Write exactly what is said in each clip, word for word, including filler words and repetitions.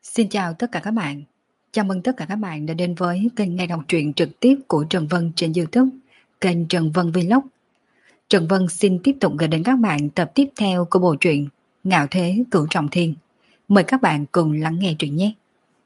Xin chào tất cả các bạn. Chào mừng tất cả các bạn đã đến với kênh nghe đọc truyện trực tiếp của Trần Vân trên YouTube, kênh Trần Vân Vlog. Trần Vân xin tiếp tục gửi đến các bạn tập tiếp theo của bộ truyện Ngạo Thế Cửu Trọng Thiên. Mời các bạn cùng lắng nghe truyện nhé.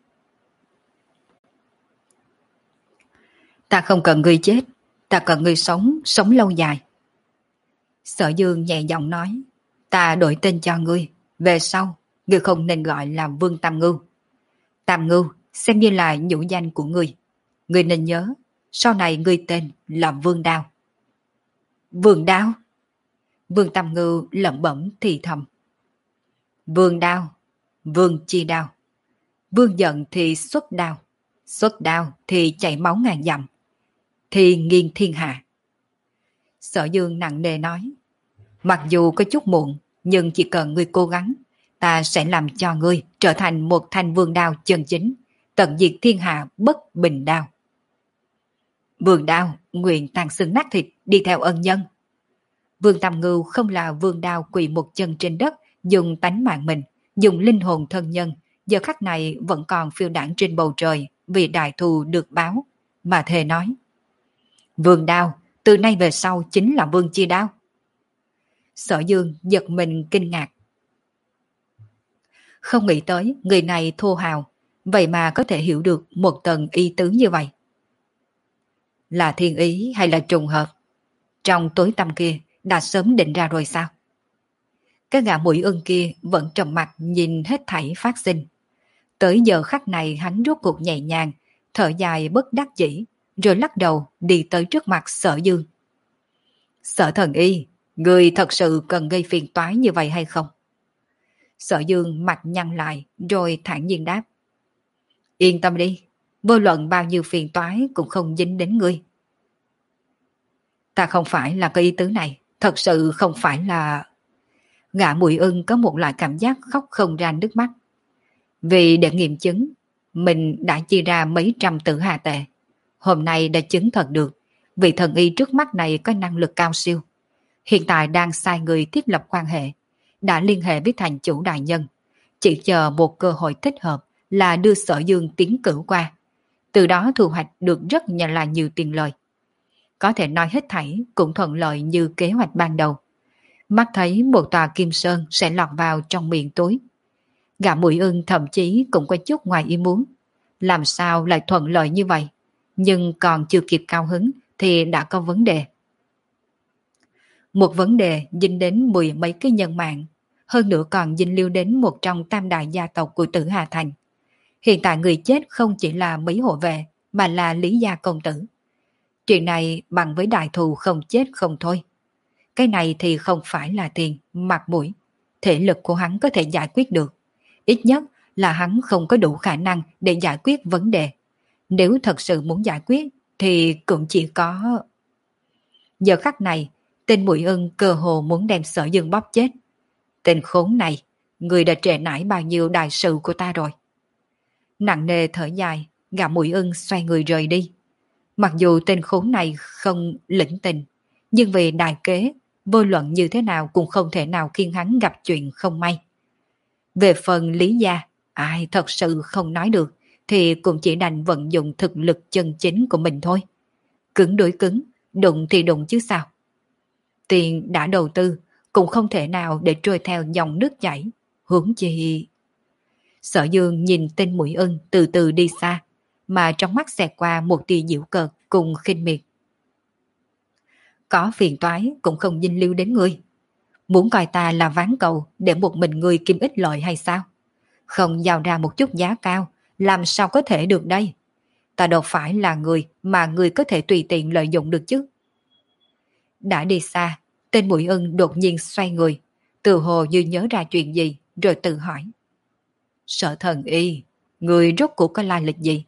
Ta không cần ngươi chết, ta cần ngươi sống, sống lâu dài. Sở Dương nhẹ giọng nói, ta đổi tên cho ngươi, về sau, ngươi không nên gọi là Vương Tam Ngưu. Tam Ngưu xem như là nhũ danh của ngươi. Ngươi nên nhớ, sau này ngươi tên là Vương Đao. Vương Đao? Vương Tam Ngưu lẩm bẩm thì thầm. Vương Đao, Vương chi đao. Vương giận thì xuất đao, xuất đao thì chảy máu ngàn dặm, thì nghiêng thiên hạ. Sở Dương nặng nề nói, mặc dù có chút muộn, nhưng chỉ cần ngươi cố gắng, ta sẽ làm cho ngươi trở thành một thanh vương đao chân chính, tận diệt thiên hạ bất bình đao. Vương đao nguyện tàn xương nát thịt đi theo ân nhân. Vương Tam Ngưu không là vương đao quỳ một chân trên đất, dùng tánh mạng mình, dùng linh hồn thân nhân, giờ khắc này vẫn còn phiêu đãng trên bầu trời vì đại thù được báo, mà thề nói. Vương đao, từ nay về sau chính là vương chi đao. Sở Dương giật mình kinh ngạc. Không nghĩ tới người này thô hào, vậy mà có thể hiểu được một tầng ý tứ như vậy. Là thiên ý hay là trùng hợp? Trong tối tăm kia đã sớm định ra rồi sao? Cái gã mũi ưng kia vẫn trầm mặt nhìn hết thảy phát sinh. Tới giờ khắc này hắn rốt cuộc nhẹ nhàng, thở dài bất đắc dĩ, rồi lắc đầu đi tới trước mặt Sở Dương. Sở Thần Y, người thật sự cần gây phiền toái như vậy hay không? Sở Dương mặt nhăn lại rồi thản nhiên đáp. Yên tâm đi, vô luận bao nhiêu phiền toái cũng không dính đến ngươi. Ta không phải là cái ý tứ này, thật sự không phải là... Gã Mùi Ưng có một loại cảm giác khóc không ra nước mắt. Vì để nghiệm chứng, mình đã chia ra mấy trăm tử hà tệ. Hôm nay đã chứng thật được, vị thần y trước mắt này có năng lực cao siêu. Hiện tại đang sai người thiết lập quan hệ, đã liên hệ với thành chủ đại nhân. Chỉ chờ một cơ hội thích hợp là đưa Sở Dương tiến cử qua. Từ đó thu hoạch được rất nhanh là nhiều tiền lời. Có thể nói hết thảy cũng thuận lợi như kế hoạch ban đầu. Mắt thấy một tòa kim sơn sẽ lọt vào trong miệng túi. Gã Mũi Ưng thậm chí cũng có chút ngoài ý muốn. Làm sao lại thuận lợi như vậy? Nhưng còn chưa kịp cao hứng thì đã có vấn đề. Một vấn đề dính đến mười mấy cái nhân mạng, hơn nữa còn dính lưu đến một trong tam đại gia tộc của Tử Hà Thành. Hiện tại người chết không chỉ là mấy hộ vệ, mà là Lý Gia Công Tử. Chuyện này bằng với đại thù không chết không thôi. Cái này thì không phải là tiền, mặt mũi. Thể lực của hắn có thể giải quyết được. Ít nhất là hắn không có đủ khả năng để giải quyết vấn đề. Nếu thật sự muốn giải quyết thì cũng chỉ có... Giờ khắc này, tên Mũi Ưng cơ hồ muốn đem Sở Dương bóp chết. Tên khốn này, người đã trễ nải bao nhiêu đại sự của ta rồi. Nặng nề thở dài, gã Mũi Ưng xoay người rời đi. Mặc dù tên khốn này không lĩnh tình, nhưng vì đại kế, vô luận như thế nào cũng không thể nào khiến hắn gặp chuyện không may. Về phần Lý Gia, ai thật sự không nói được, thì cũng chỉ đành vận dụng thực lực chân chính của mình thôi. Cứng đối cứng, đụng thì đụng chứ sao. Tiền đã đầu tư, cũng không thể nào để trôi theo dòng nước chảy, huống chi... Sở Dương nhìn tên Mũi Ưng từ từ đi xa, mà trong mắt xẹt qua một tia giễu cợt cùng khinh miệt. Có phiền toái cũng không dinh lưu đến ngươi. Muốn coi ta là ván cầu để một mình ngươi kiếm ích lợi hay sao? Không giao ra một chút giá cao, làm sao có thể được đây? Ta đâu phải là người mà ngươi có thể tùy tiện lợi dụng được chứ. Đã đi xa, tên Mũi Ưng đột nhiên xoay người, từ hồ như nhớ ra chuyện gì, rồi tự hỏi. Sở Thần Y, người rốt cuộc có lai lịch gì?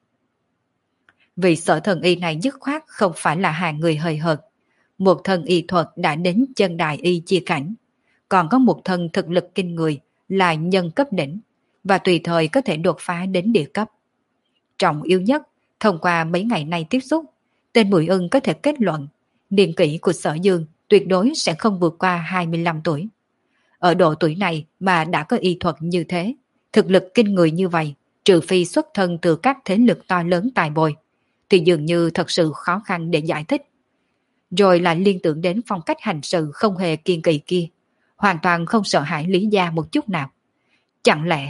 Vì Sở Thần Y này dứt khoát không phải là hàng người hời hợt. Một thân y thuật đã đến chân đại y chia cảnh, còn có một thân thực lực kinh người là nhân cấp đỉnh, và tùy thời có thể đột phá đến địa cấp. Trọng yếu nhất, thông qua mấy ngày nay tiếp xúc, tên Mũi Ưng có thể kết luận niên kỷ của Sở Dương tuyệt đối sẽ không vượt qua hai mươi lăm tuổi. Ở độ tuổi này mà đã có y thuật như thế, Thực lực kinh người như vậy, trừ phi xuất thân từ các thế lực to lớn tài bồi, thì dường như thật sự khó khăn để giải thích. Rồi lại liên tưởng đến phong cách hành sự không hề kiên kỳ kia, hoàn toàn không sợ hãi Lý Gia một chút nào. Chẳng lẽ...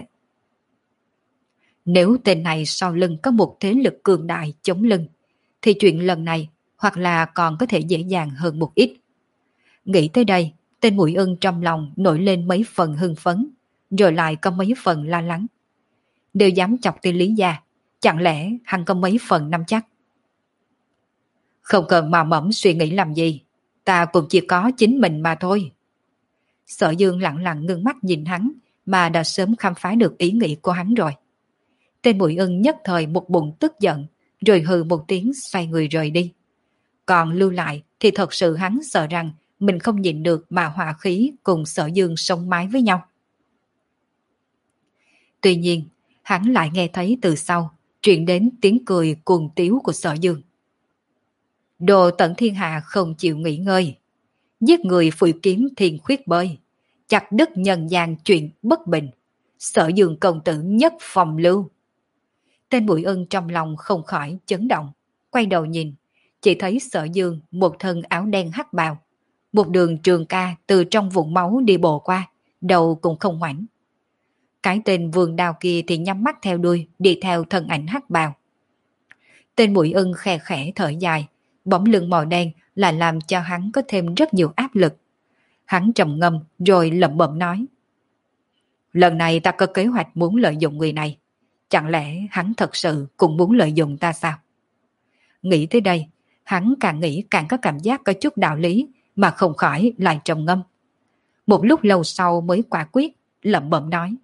Nếu tên này sau lưng có một thế lực cường đại chống lưng, thì chuyện lần này hoặc là còn có thể dễ dàng hơn một ít. Nghĩ tới đây, tên Mũi Ưng trong lòng nổi lên mấy phần hưng phấn, rồi lại có mấy phần lo lắng. Đều dám chọc tên Lý Gia, chẳng lẽ hắn có mấy phần nắm chắc? Không cần mà mẫm suy nghĩ làm gì, ta cũng chỉ có chính mình mà thôi. Sở Dương lặng lặng ngưng mắt nhìn hắn, mà đã sớm khám phá được ý nghĩ của hắn rồi. Tên Mũi Ưng nhất thời một bụng tức giận, rồi hừ một tiếng xoay người rời đi. Còn lưu lại thì thật sự hắn sợ rằng mình không nhịn được mà hỏa khí cùng Sở Dương sống mái với nhau. Tuy nhiên, hắn lại nghe thấy từ sau truyền đến tiếng cười cuồng tiếu của Sở Dương. Đồ tận thiên hạ không chịu nghỉ ngơi, giết người phủi kiếm thiên khuyết bơi, chặt đứt nhân gian chuyện bất bình, Sở Dương công tử nhất phòng lưu. Tên Bụi Ưng trong lòng không khỏi chấn động, quay đầu nhìn, chỉ thấy Sở Dương một thân áo đen hắc bào, một đường trường ca từ trong vũng máu đi bộ qua, đầu cũng không ngoảnh. Cái tên vườn đào kia thì nhắm mắt theo đuôi, đi theo thân ảnh hắc bào. Tên Bụi Ưng khẽ khẽ thở dài, bóng lưng màu đen là làm cho hắn có thêm rất nhiều áp lực. Hắn trầm ngâm rồi lẩm bẩm nói: lần này ta có kế hoạch muốn lợi dụng người này. Chẳng lẽ hắn thật sự cũng muốn lợi dụng ta sao? Nghĩ tới đây, hắn càng nghĩ càng có cảm giác có chút đạo lý, mà không khỏi lại trầm ngâm. Một lúc lâu sau mới quả quyết, lẩm bẩm nói: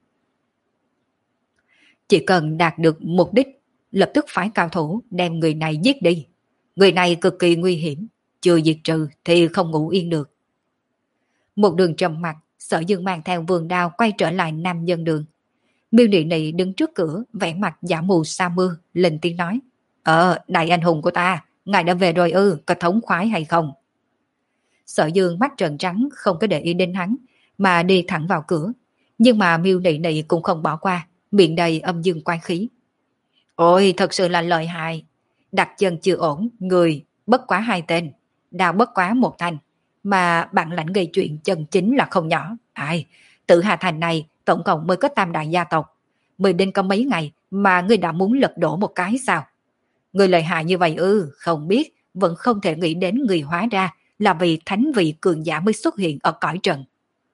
chỉ cần đạt được mục đích, lập tức phái cao thủ đem người này giết đi. Người này cực kỳ nguy hiểm, chưa diệt trừ thì không ngủ yên được. Một đường trầm mặc, Sở Dương mang theo vườn đao quay trở lại Nam Dân Đường. Miêu Nị Nị đứng trước cửa, vẻ mặt giả mù sa mưa, lên tiếng nói: Ờ, đại anh hùng của ta, ngài đã về rồi ư, có thống khoái hay không? Sở Dương mắt trợn trắng, không có để ý đến hắn, mà đi thẳng vào cửa. Nhưng mà Miêu Nị Nị cũng không bỏ qua, miệng đầy âm dương quái khí. Ôi, thật sự là lợi hại. Đặt chân chưa ổn, người bất quá hai tên, đào bất quá một thành, mà bản lãnh gây chuyện chân chính là không nhỏ. Ai, tự Hà Thành này tổng cộng mới có tam đại gia tộc, mới đến có mấy ngày mà ngươi đã muốn lật đổ một cái sao? Ngươi lợi hại như vậy ư? Không biết, vẫn không thể nghĩ đến người hóa ra là vì thánh vị cường giả mới xuất hiện ở cõi trần.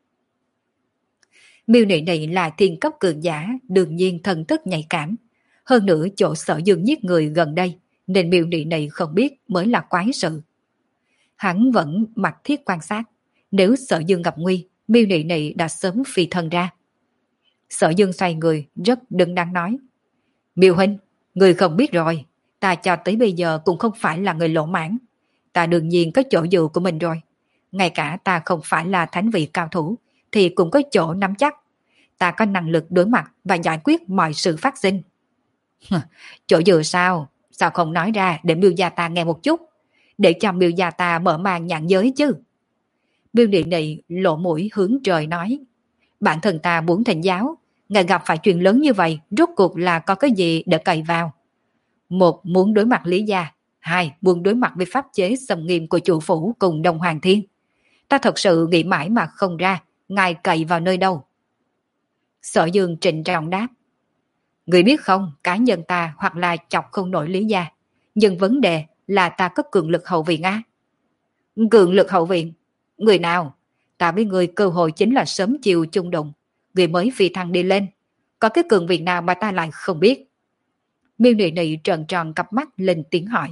Miêu Nị Nị là thiên cấp cường giả, đương nhiên thần thức nhạy cảm. Hơn nữa chỗ Sở Dương giết người gần đây, nên Miêu Nị Nị không biết mới là quái sự. Hắn vẫn mặc thiết quan sát, nếu Sở Dương gặp nguy, Miêu Nị Nị đã sớm phi thân ra. Sở Dương xoay người, rất đứng đắn nói: Miêu huynh, người không biết rồi, ta cho tới bây giờ cũng không phải là người lỗ mãn. Ta đương nhiên có chỗ dựa của mình rồi. Ngay cả ta không phải là thánh vị cao thủ, thì cũng có chỗ nắm chắc. Ta có năng lực đối mặt và giải quyết mọi sự phát sinh. Chỗ dựa sao? Sao không nói ra để Miêu gia ta nghe một chút, để cho Miêu gia ta mở màn nhãn giới chứ? Miêu Nị Nị lộ mũi hướng trời nói: bản thân ta muốn thỉnh giáo, ngài gặp phải chuyện lớn như vậy, rốt cuộc là có cái gì để cày vào? Một, muốn đối mặt Lý gia. Hai, muốn đối mặt với pháp chế xâm nghiêm của chủ phủ cùng Đông Hoàng Thiên. Ta thật sự nghĩ mãi mà không ra, ngài cày vào nơi đâu? Sở Dương trịnh trọng đáp: người biết không, cá nhân ta hoặc là chọc không nổi Lý gia, nhưng vấn đề là ta có cường lực hậu viện á. Cường lực hậu viện? Người nào? Ta với người cơ hội chính là sớm chiều chung đụng, người mới phi thăng đi lên. Có cái cường viện nào mà ta lại không biết? Miêu Nị Nị trợn tròn cặp mắt lên tiếng hỏi.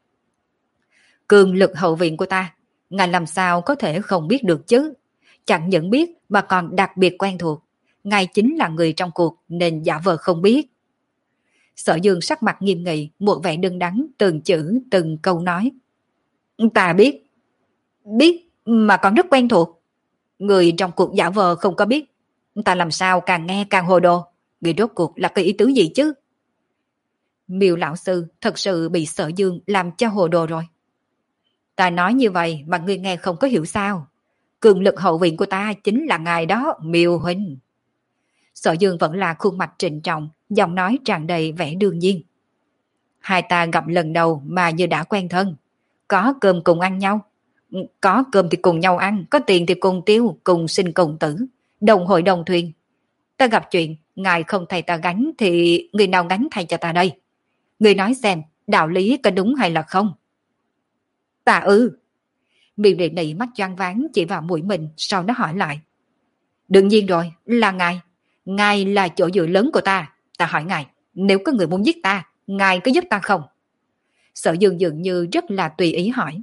Cường lực hậu viện của ta, ngài làm sao có thể không biết được chứ? Chẳng những biết mà còn đặc biệt quen thuộc. Ngài chính là người trong cuộc nên giả vờ không biết. Sở Dương sắc mặt nghiêm nghị, một vẻ đứng đắn, từng chữ từng câu nói. Ta biết. Biết mà còn rất quen thuộc. Người trong cuộc giả vờ không có biết. Ta làm sao càng nghe càng hồ đồ. Người rốt cuộc là cái ý tứ gì chứ? Miêu lão sư thật sự bị Sở Dương làm cho hồ đồ rồi. Ta nói như vậy mà ngươi nghe không có hiểu sao? Cường lực hậu viện của ta chính là ngài đó, Miêu huynh. Sở Dương vẫn là khuôn mặt trịnh trọng, giọng nói tràn đầy vẻ đương nhiên. Hai ta gặp lần đầu mà như đã quen thân. Có cơm cùng ăn nhau. Có cơm thì cùng nhau ăn, có tiền thì cùng tiêu, cùng sinh cùng tử. Đồng hội đồng thuyền. Ta gặp chuyện, ngài không thay ta gánh thì người nào gánh thay cho ta đây? Người nói xem, đạo lý có đúng hay là không? Ta ư. Miêu Nị Nị mắt choáng váng chỉ vào mũi mình, sau nó hỏi lại. Đương nhiên rồi, là ngài. Ngài là chỗ dựa lớn của ta. Ta hỏi ngài, nếu có người muốn giết ta, ngài có giúp ta không? Sở Dương dường như rất là tùy ý hỏi.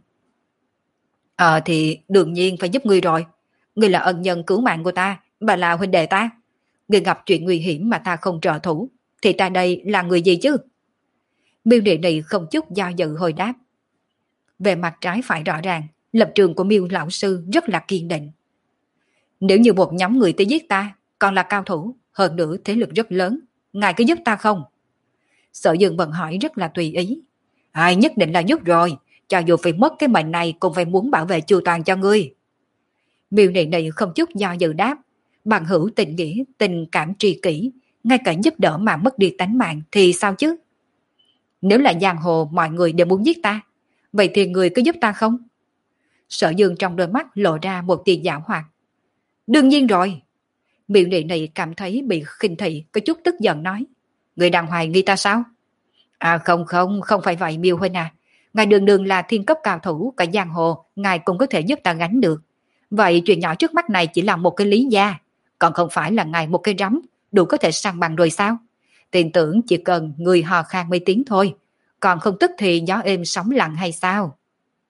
Ờ thì đương nhiên phải giúp ngươi rồi. Ngươi là ân nhân cứu mạng của ta, bà là huynh đệ ta. Ngươi gặp chuyện nguy hiểm mà ta không trợ thủ, thì ta đây là người gì chứ? Miêu Nị Nị không chút do dự hồi đáp. Về mặt trái phải rõ ràng, lập trường của Miêu lão sư rất là kiên định. Nếu như một nhóm người tới giết ta, còn là cao thủ, hơn nữa thế lực rất lớn, ngài có giúp ta không? Sở Dương bận hỏi rất là tùy ý. Ai nhất định là giúp rồi, cho dù phải mất cái mệnh này cũng phải muốn bảo vệ chu toàn cho ngươi. Miêu Nị Nị không chút do dự đáp, bằng hữu tình nghĩa, tình cảm tri kỷ, ngay cả giúp đỡ mà mất đi tánh mạng thì sao chứ? Nếu là giang hồ mọi người đều muốn giết ta, vậy thì người có giúp ta không? Sở Dương trong đôi mắt lộ ra một tia giảo hoạt. Đương nhiên rồi. Miêu Nị Nị cảm thấy bị khinh thị, có chút tức giận nói. Người đang hoài nghi ta sao? À không không, không phải vậy Miêu huynh à. Ngài đường đường là thiên cấp cao thủ, cả giang hồ, ngài cũng có thể giúp ta gánh được. Vậy chuyện nhỏ trước mắt này chỉ là một cái lý gia, còn không phải là ngài một cái rắm, đủ có thể săn bằng rồi sao? Tin tưởng chỉ cần người hò khan mấy tiếng thôi, còn không tức thì gió êm sóng lặng hay sao?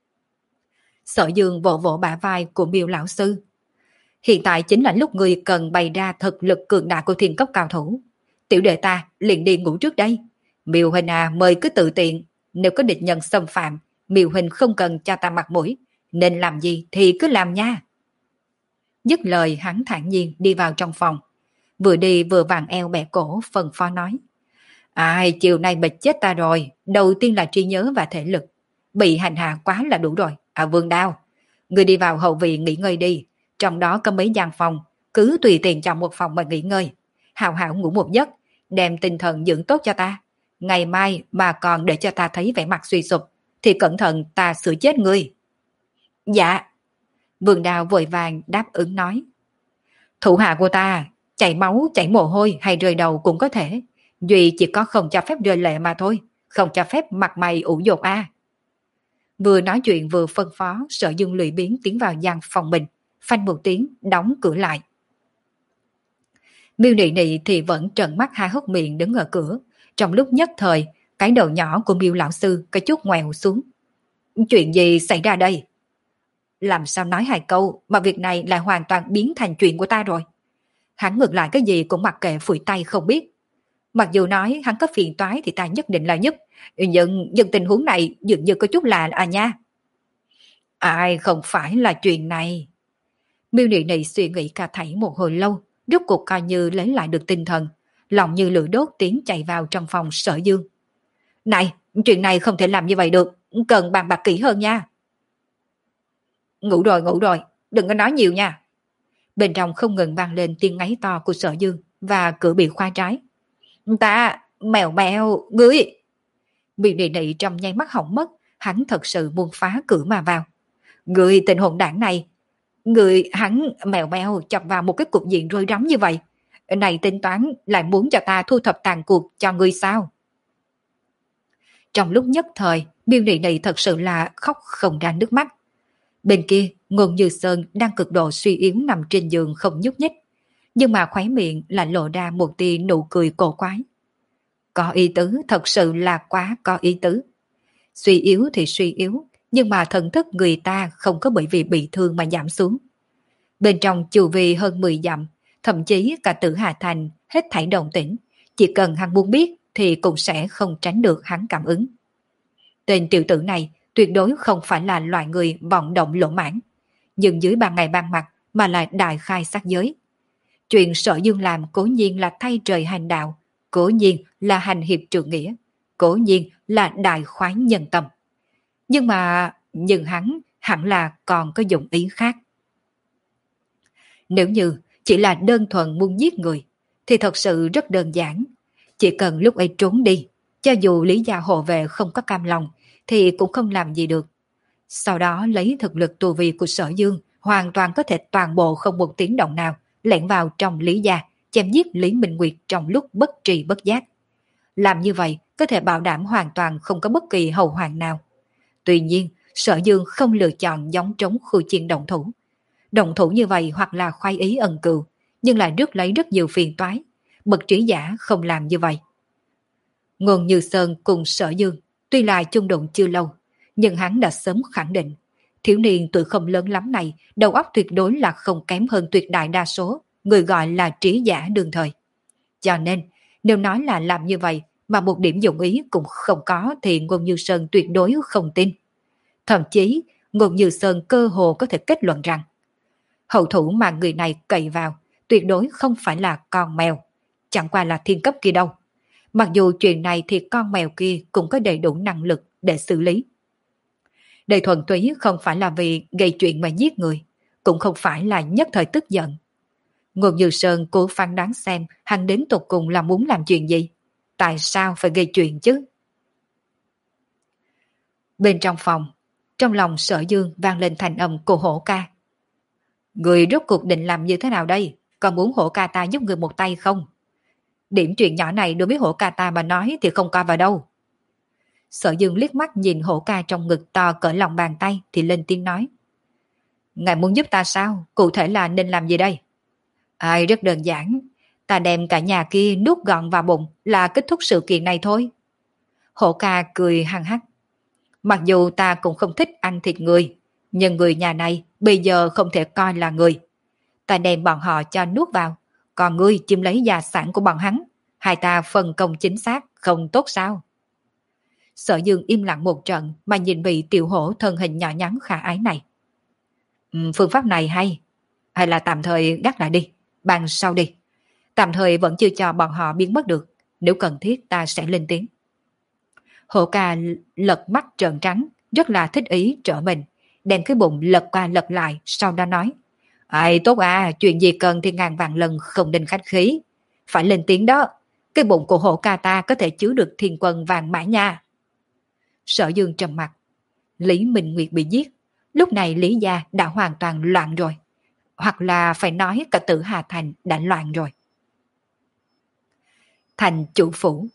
Sở Dương vỗ vỗ bả vai của Miêu lão sư. Hiện tại chính là lúc người cần bày ra thực lực cường đại của thiên cấp cao thủ. Tiểu đệ ta liền đi ngủ trước đây. Miêu huynh à, mời cứ tự tiện. Nếu có địch nhân xâm phạm, Miêu huynh không cần cho ta mặt mũi. Nên làm gì thì cứ làm nha. Dứt lời hắn thản nhiên đi vào trong phòng. Vừa đi vừa vàng eo bẻ cổ phần phó nói. Ai, chiều nay bịch chết ta rồi. Đầu tiên là trí nhớ và thể lực. Bị hành hạ quá là đủ rồi. À Vương Đao, người đi vào hậu viện nghỉ ngơi đi. Trong đó có mấy gian phòng, cứ tùy tiện chọn một phòng mà nghỉ ngơi. Hào hảo ngủ một giấc, đem tinh thần dưỡng tốt cho ta. Ngày mai mà còn để cho ta thấy vẻ mặt suy sụp, thì cẩn thận ta sửa chết ngươi. Dạ. Vương Đao vội vàng đáp ứng nói. Thủ hạ của ta, chảy máu, chảy mồ hôi hay rơi đầu cũng có thể. Duy chỉ có không cho phép rơi lệ mà thôi, không cho phép mặt mày ủ dột a. Vừa nói chuyện vừa phân phó, Sở Dương lười biếng tiến vào gian phòng mình, phanh một tiếng đóng cửa lại. Miêu Nị Nị thì vẫn trợn mắt hai hốc miệng đứng ở cửa. Trong lúc nhất thời, cái đầu nhỏ của Miêu lão sư có chút ngoèo xuống. Chuyện gì xảy ra đây? Làm sao nói hai câu mà việc này lại hoàn toàn biến thành chuyện của ta rồi? Hắn ngược lại cái gì cũng mặc kệ phủi tay không biết. Mặc dù nói hắn có phiền toái thì ta nhất định là giúp, nhưng, nhưng tình huống này dường như có chút lạ à nha. Ai không phải là chuyện này. Miêu Nị Nị suy nghĩ cả thảy một hồi lâu, rốt cuộc coi như lấy lại được tinh thần, lòng như lửa đốt tiến chạy vào trong phòng Sở Dương. Này, chuyện này không thể làm như vậy được, cần bàn bạc kỹ hơn nha. Ngủ rồi, ngủ rồi, đừng có nói nhiều nha. Bên trong không ngừng vang lên tiếng ngáy to của Sở Dương và cửa bị khóa trái. Ta, mèo mèo, ngươi. Miêu Nị Nị trong nháy mắt hỏng mất, hắn thật sự muốn phá cửa mà vào. Ngươi tình hồn đảng này, người hắn mèo mèo chọc vào một cái cục diện rối rắm như vậy. Này tính toán lại muốn cho ta thu thập tàn cuộc cho ngươi sao? Trong lúc nhất thời, Miêu Nị Nị thật sự là khóc không ra nước mắt. Bên kia, Ngôn Như Sơn đang cực độ suy yếu nằm trên giường không nhúc nhích. Nhưng mà khóe miệng lại lộ ra một tia nụ cười cổ quái. Có ý tứ, thật sự là quá có ý tứ. Suy yếu thì suy yếu, nhưng mà thần thức người ta không có bởi vì bị thương mà giảm xuống. Bên trong chu vi hơn mười dặm, thậm chí cả Tử Hà Thành hết thảy đồng tĩnh, chỉ cần hắn muốn biết thì cũng sẽ không tránh được hắn cảm ứng. Tên tiểu tử này tuyệt đối không phải là loại người vọng động lỗ mãn, nhưng dưới ban ngày ban mặt mà lại đại khai sát giới. Chuyện Sở Dương làm cố nhiên là thay trời hành đạo, cố nhiên là hành hiệp trượng nghĩa, cố nhiên là đại khoái nhân tâm. Nhưng mà, nhưng hắn hẳn là còn có dụng ý khác. Nếu như chỉ là đơn thuần muốn giết người, thì thật sự rất đơn giản. Chỉ cần lúc ấy trốn đi, cho dù Lý gia hộ vệ không có cam lòng, thì cũng không làm gì được. Sau đó lấy thực lực tu vi của Sở Dương, hoàn toàn có thể toàn bộ không một tiếng động nào, lẻn vào trong Lý gia, chém giết Lý Minh Nguyệt trong lúc bất trì bất giác. Làm như vậy có thể bảo đảm hoàn toàn không có bất kỳ hậu hoạn nào. Tuy nhiên, Sở Dương không lựa chọn giống trống khu chiên động thủ. Động thủ như vậy hoặc là khoái ý ẩn cừu, nhưng lại rước lấy rất nhiều phiền toái. Bậc trí giả không làm như vậy. Ngôn Như Sơn cùng Sở Dương, tuy là chung đụng chưa lâu, nhưng hắn đã sớm khẳng định, thiếu niên tuổi không lớn lắm này, đầu óc tuyệt đối là không kém hơn tuyệt đại đa số, người gọi là trí giả đương thời. Cho nên, nếu nói là làm như vậy, mà một điểm dụng ý cũng không có thì Ngôn Như Sơn tuyệt đối không tin. Thậm chí, Ngôn Như Sơn cơ hồ có thể kết luận rằng, hậu thủ mà người này cậy vào, tuyệt đối không phải là con mèo, chẳng qua là thiên cấp kia đâu. Mặc dù chuyện này thì con mèo kia cũng có đầy đủ năng lực để xử lý. Đây thuần túy không phải là vì gây chuyện mà giết người, cũng không phải là nhất thời tức giận. Ngôn Như Sơn cố phán đoán xem hắn đến tột cùng là muốn làm chuyện gì, tại sao phải gây chuyện chứ? Bên trong phòng, trong lòng Sở Dương vang lên thành âm của Hổ Ca. Người rốt cuộc định làm như thế nào đây? Còn muốn Hổ Ca ta giúp người một tay không? Điểm chuyện nhỏ này đối với Hổ Ca ta mà nói thì không coi vào đâu. Sở Dương liếc mắt nhìn Hổ Ca trong ngực to cỡ lòng bàn tay thì lên tiếng nói. Ngài muốn giúp ta sao? Cụ thể là nên làm gì đây? Ai, rất đơn giản. Ta đem cả nhà kia nuốt gọn vào bụng là kết thúc sự kiện này thôi. Hổ Ca cười hăng hắc. Mặc dù ta cũng không thích ăn thịt người, nhưng người nhà này bây giờ không thể coi là người. Ta đem bọn họ cho nuốt vào, còn ngươi chiếm lấy gia sản của bọn hắn. Hai ta phân công chính xác, không tốt sao? Sở Dương im lặng một trận mà nhìn vị tiểu hổ thân hình nhỏ nhắn khả ái này. Ừ, phương pháp này hay, hay là tạm thời gác lại đi, bàn sau đi. Tạm thời vẫn chưa cho bọn họ biến mất được, nếu cần thiết ta sẽ lên tiếng. Hổ Ca lật mắt trợn trắng, rất là thích ý trở mình, đem cái bụng lật qua lật lại, sau đó nói. Ai tốt à, chuyện gì cần thì ngàn vạn lần không nên khách khí. Phải lên tiếng đó, cái bụng của Hổ Ca ta có thể chứa được thiên quân vàng mã nha. Sở Dương trầm mặt. Lý Minh Nguyệt bị giết, lúc này Lý gia đã hoàn toàn loạn rồi. Hoặc là phải nói cả Tử Hà Thành đã loạn rồi. Thành chủ phủ.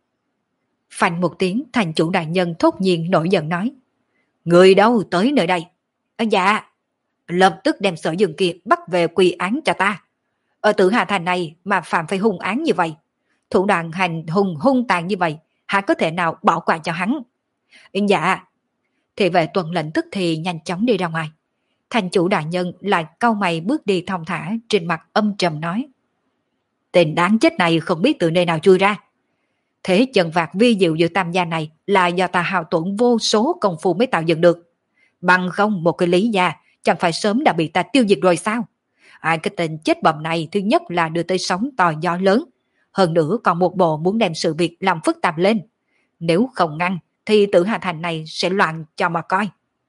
Phanh một tiếng, thành chủ đại nhân thốt nhiên nổi giận nói. Người đâu tới nơi đây? À, dạ. Lập tức đem Sở Dương kia bắt về quy án cho ta. Ở Tử Hà Thành này mà phạm phải hung án như vậy, thủ đoạn hành hung hung tàn như vậy, hả có thể nào bỏ qua cho hắn? Dạ. Thì vệ tuần lệnh tức thì nhanh chóng đi ra ngoài. Thành chủ đại nhân lại cau mày bước đi thong thả, trên mặt âm trầm nói. Tên đáng chết này không biết từ nơi nào chui ra. Thế chân vạc vi diệu giữa tam gia này là do ta hao tổn vô số công phu mới tạo dựng được. Bằng không một cái Lý gia chẳng phải sớm đã bị ta tiêu diệt rồi sao? Ai cái tên chết bầm này thứ nhất là đưa tới sóng to gió lớn. Hơn nữa còn một bộ muốn đem sự việc làm phức tạp lên. Nếu không ngăn thì Tử Hà Thành này sẽ loạn cho mà coi.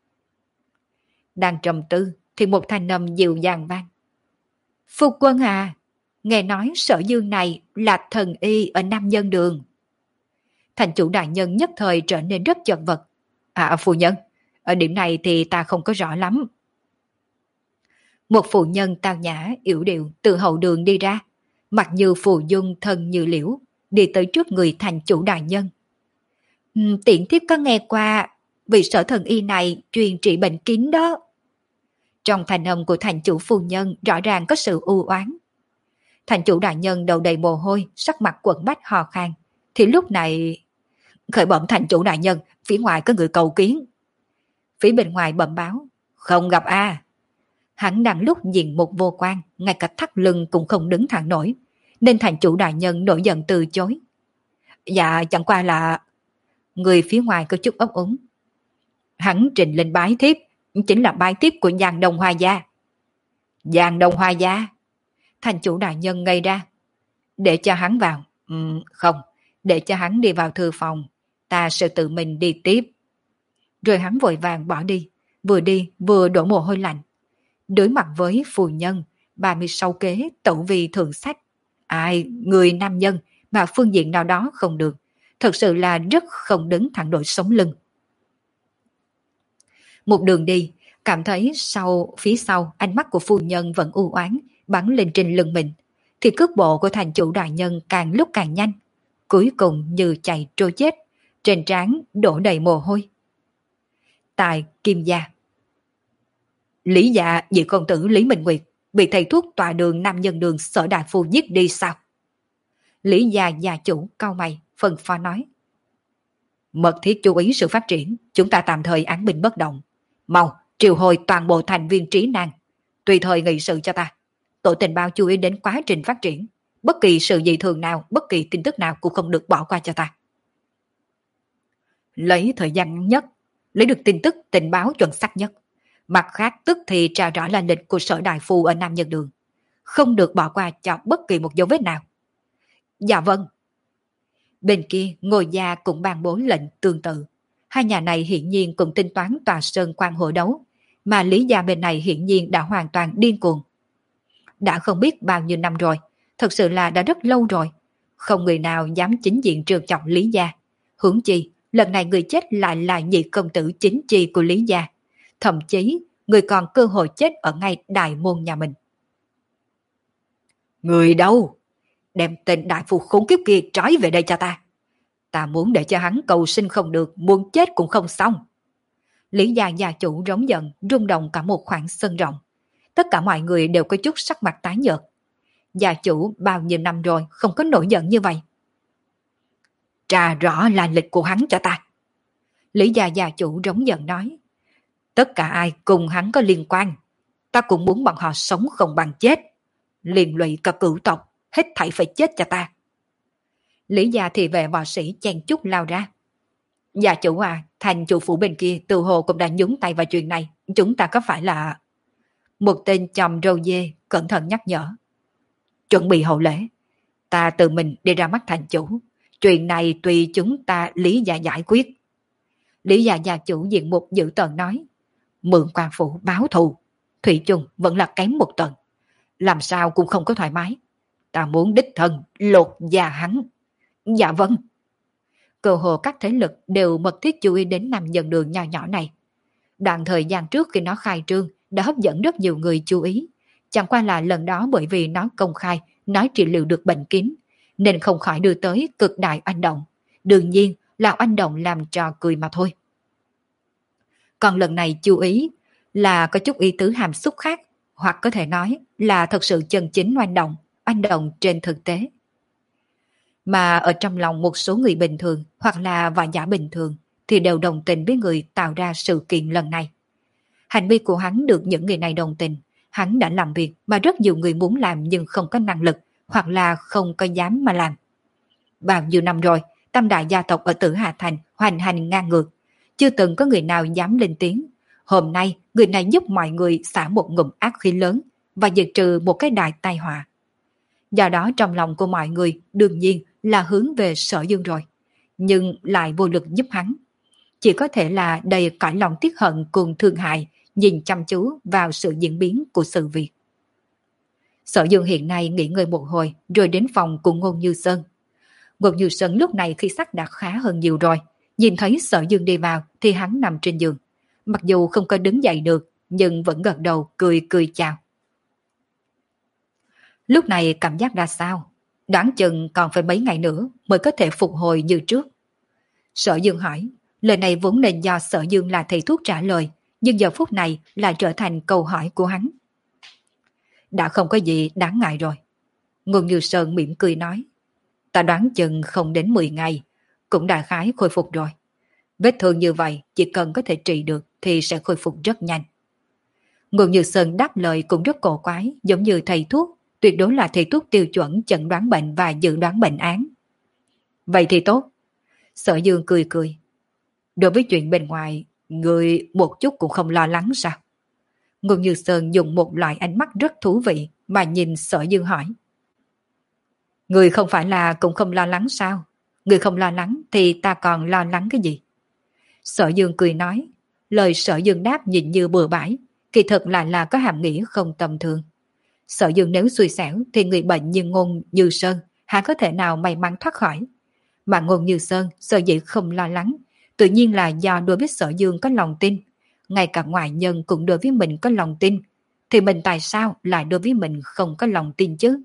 Đang trầm tư thì một thanh âm dịu dàng vang. Phu quân à, nghe nói Sở Dương này là thần y ở Nam Nhân Đường. Thành chủ đại nhân nhất thời trở nên rất chật vật. À phu nhân, ở điểm này thì ta không có rõ lắm. Một phụ nhân tao nhã, yểu điệu từ hậu đường đi ra, mặt như phù dung thân như liễu, đi tới trước người thành chủ đại nhân. Uhm, tiện thiếp có nghe qua, vị Sở thần y này truyền trị bệnh kín đó. Trong thanh âm của thành chủ phu nhân rõ ràng có sự u oán. Thành chủ đại nhân đầu đầy mồ hôi, sắc mặt quẩn bách hò khan. Thì lúc này, khởi bẩm thành chủ đại nhân, phía ngoài có người cầu kiến. Phía bên ngoài bẩm báo, không gặp a. À. Hắn đang lúc nhìn một vô quan, ngay cả thắt lưng cũng không đứng thẳng nổi, nên thành chủ đại nhân nổi giận từ chối. Dạ chẳng qua là... Người phía ngoài có chút ấp úng. Hắn trình lên bái thiếp, chính là bái thiếp của Giang Đông Hoa Gia. Giang Đông Hoa Gia? Thành chủ đại nhân ngây ra. Để cho hắn vào. Ừ, không, để cho hắn đi vào thư phòng. Ta sẽ tự mình đi tiếp. Rồi hắn vội vàng bỏ đi. Vừa đi vừa đổ mồ hôi lạnh. Đối mặt với phù nhân, ba mươi sáu kế tẩu vi thượng sách. Ai, người nam nhân mà phương diện nào đó không được, thật sự là rất không đứng thẳng nổi sống lưng. Một đường đi, cảm thấy sau phía sau ánh mắt của phu nhân vẫn u oán bắn lên trên lưng mình, thì cước bộ của thành chủ đại nhân càng lúc càng nhanh, cuối cùng như chạy trôi chết, trên trán đổ đầy mồ hôi. Tại Kim Gia, Lý gia vị công tử Lý Minh Nguyệt bị thầy thuốc tòa đường nam nhân đường Sở đại phu giết đi sao? Lý gia gia chủ cau mày, phân phó nói. Mật thiết chú ý sự phát triển, chúng ta tạm thời án binh bất động. Mau, triệu hồi toàn bộ thành viên trí năng, tùy thời nghị sự cho ta. Tổ tình báo chú ý đến quá trình phát triển. Bất kỳ sự dị thường nào, bất kỳ tin tức nào cũng không được bỏ qua cho ta. Lấy thời gian ngắn nhất, lấy được tin tức tình báo chuẩn xác nhất. Mặt khác tức thì tra rõ là lịch của Sở đại phu ở Nam Nhân Đường. Không được bỏ qua cho bất kỳ một dấu vết nào. Dạ vâng. Bên kia Ngô gia cũng ban bố lệnh tương tự. Hai nhà này hiển nhiên cũng tính toán tòa sơn quan hội đấu, mà Lý gia bên này hiển nhiên đã hoàn toàn điên cuồng. Đã không biết bao nhiêu năm rồi, thật sự là đã rất lâu rồi. Không người nào dám chính diện trêu chọc Lý gia. Huống chi, lần này người chết lại là nhị công tử chính chi của Lý gia. Thậm chí, người còn cơ hội chết ở ngay đại môn nhà mình. Người đâu? Đem tên đại phu khốn kiếp kia trói về đây cho ta. Ta muốn để cho hắn cầu sinh không được, muốn chết cũng không xong. Lý gia gia chủ rống giận, rung động cả một khoảng sân rộng. Tất cả mọi người đều có chút sắc mặt tái nhợt. Gia chủ bao nhiêu năm rồi không có nổi giận như vậy. Tra rõ là lịch của hắn cho ta. Lý gia gia chủ rống giận nói. Tất cả ai cùng hắn có liên quan, ta cũng muốn bọn họ sống không bằng chết. Liên lụy cả cửu tộc, hết thảy phải chết cho ta. Lý gia thì vệ võ sĩ chen chúc lao ra. Gia chủ à, thành chủ phủ bên kia từ hồ cũng đã nhúng tay vào chuyện này. Chúng ta có phải là... Một tên chòm râu dê cẩn thận nhắc nhở. Chuẩn bị hậu lễ. Ta tự mình đi ra mắt thành chủ. Chuyện này tùy chúng ta Lý gia giải quyết. Lý gia gia chủ diện mục dữ tợn nói. Mượn quan phủ báo thù. Thủy chung vẫn là kém một tầng. Làm sao cũng không có thoải mái. Ta muốn đích thân lột da hắn. Dạ vâng. Cơ hồ các thế lực đều mật thiết chú ý đến Nam Nhân Đường nhỏ nhỏ này. Đoạn thời gian trước khi nó khai trương đã hấp dẫn rất nhiều người chú ý. Chẳng qua là lần đó bởi vì nó công khai nói trị liệu được bệnh kín, nên không khỏi đưa tới cực đại oanh động. Đương nhiên là oanh động làm trò cười mà thôi. Còn lần này chú ý là có chút ý tứ hàm xúc khác, hoặc có thể nói là thật sự chân chính oanh động, oanh động trên thực tế. Mà ở trong lòng một số người bình thường hoặc là võ giả bình thường thì đều đồng tình với người tạo ra sự kiện lần này. Hành vi của hắn được những người này đồng tình, hắn đã làm việc mà rất nhiều người muốn làm nhưng không có năng lực hoặc là không có dám mà làm. Bao nhiêu năm rồi, tam đại gia tộc ở Tử Hà Thành hoành hành ngang ngược, chưa từng có người nào dám lên tiếng. Hôm nay, người này giúp mọi người xả một ngụm ác khí lớn và diệt trừ một cái đại tai họa. Do đó trong lòng của mọi người đương nhiên là hướng về Sở Dương rồi, nhưng lại vô lực giúp hắn. Chỉ có thể là đầy cõi lòng tiếc hận cùng thương hại, nhìn chăm chú vào sự diễn biến của sự việc. Sở Dương hiện nay nghỉ ngơi một hồi rồi đến phòng của Ngôn Như Sơn. Ngôn Như Sơn lúc này khi sắc đã khá hơn nhiều rồi, nhìn thấy Sở Dương đi vào thì hắn nằm trên giường. Mặc dù không có đứng dậy được nhưng vẫn gật đầu cười cười chào. Lúc này cảm giác ra sao? Đoán chừng còn phải mấy ngày nữa mới có thể phục hồi như trước. Sở Dương hỏi, lời này vốn nên do Sở Dương là thầy thuốc trả lời, nhưng giờ phút này lại trở thành câu hỏi của hắn. Đã không có gì đáng ngại rồi. Ngôn Như Sơn mỉm cười nói, ta đoán chừng không đến mười ngày, cũng đã khái khôi phục rồi. Vết thương như vậy chỉ cần có thể trị được thì sẽ khôi phục rất nhanh. Ngôn Như Sơn đáp lời cũng rất cổ quái, giống như thầy thuốc, tuyệt đối là thầy thuốc tiêu chuẩn chẩn đoán bệnh và dự đoán bệnh án. Vậy thì tốt. Sở Dương cười cười. Đối với chuyện bên ngoài, người một chút cũng không lo lắng sao? Ngôn Như Sơn dùng một loại ánh mắt rất thú vị mà nhìn Sở Dương hỏi. Người không phải là cũng không lo lắng sao? Người không lo lắng thì ta còn lo lắng cái gì? Sở Dương cười nói. Lời Sở Dương đáp nhìn như bừa bãi, kỳ thực lại là có hàm nghĩa không tầm thường. Sở Dương nếu xui xẻo thì người bệnh như Ngôn Như Sơn há có thể nào may mắn thoát khỏi. Mà Ngôn Như Sơn sở dĩ không lo lắng, tự nhiên là do đối với Sở Dương có lòng tin. Ngay cả ngoại nhân cũng đối với mình có lòng tin, thì mình tại sao lại đối với mình không có lòng tin chứ?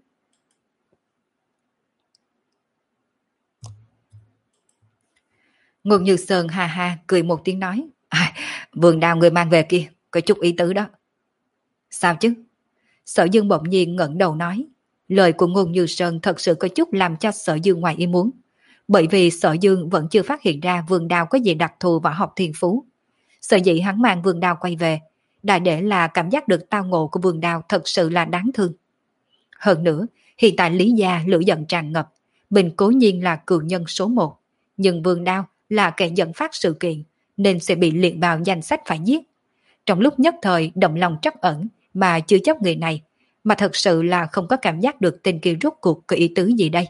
Ngôn Như Sơn ha ha cười một tiếng nói, à, vườn đào người mang về kia, có chút ý tứ đó. Sao chứ? Sở Dương bỗng nhiên ngẩng đầu nói, lời của Ngôn Như Sơn thật sự có chút làm cho Sở Dương ngoài ý muốn, bởi vì Sở Dương vẫn chưa phát hiện ra vườn đào có gì đặc thù võ học thiên phú. Sở dĩ hắn mang vườn đào quay về, đại để là cảm giác được tao ngộ của vườn đào thật sự là đáng thương. Hơn nữa, hiện tại Lý Gia lửa giận tràn ngập, mình cố nhiên là cựu nhân số một, nhưng vườn đao là kẻ dẫn phát sự kiện, nên sẽ bị liệt vào danh sách phải giết. Trong lúc nhất thời động lòng trắc ẩn mà chưa chấp người này, mà thật sự là không có cảm giác được tên kia rốt cuộc có ý tứ gì đây.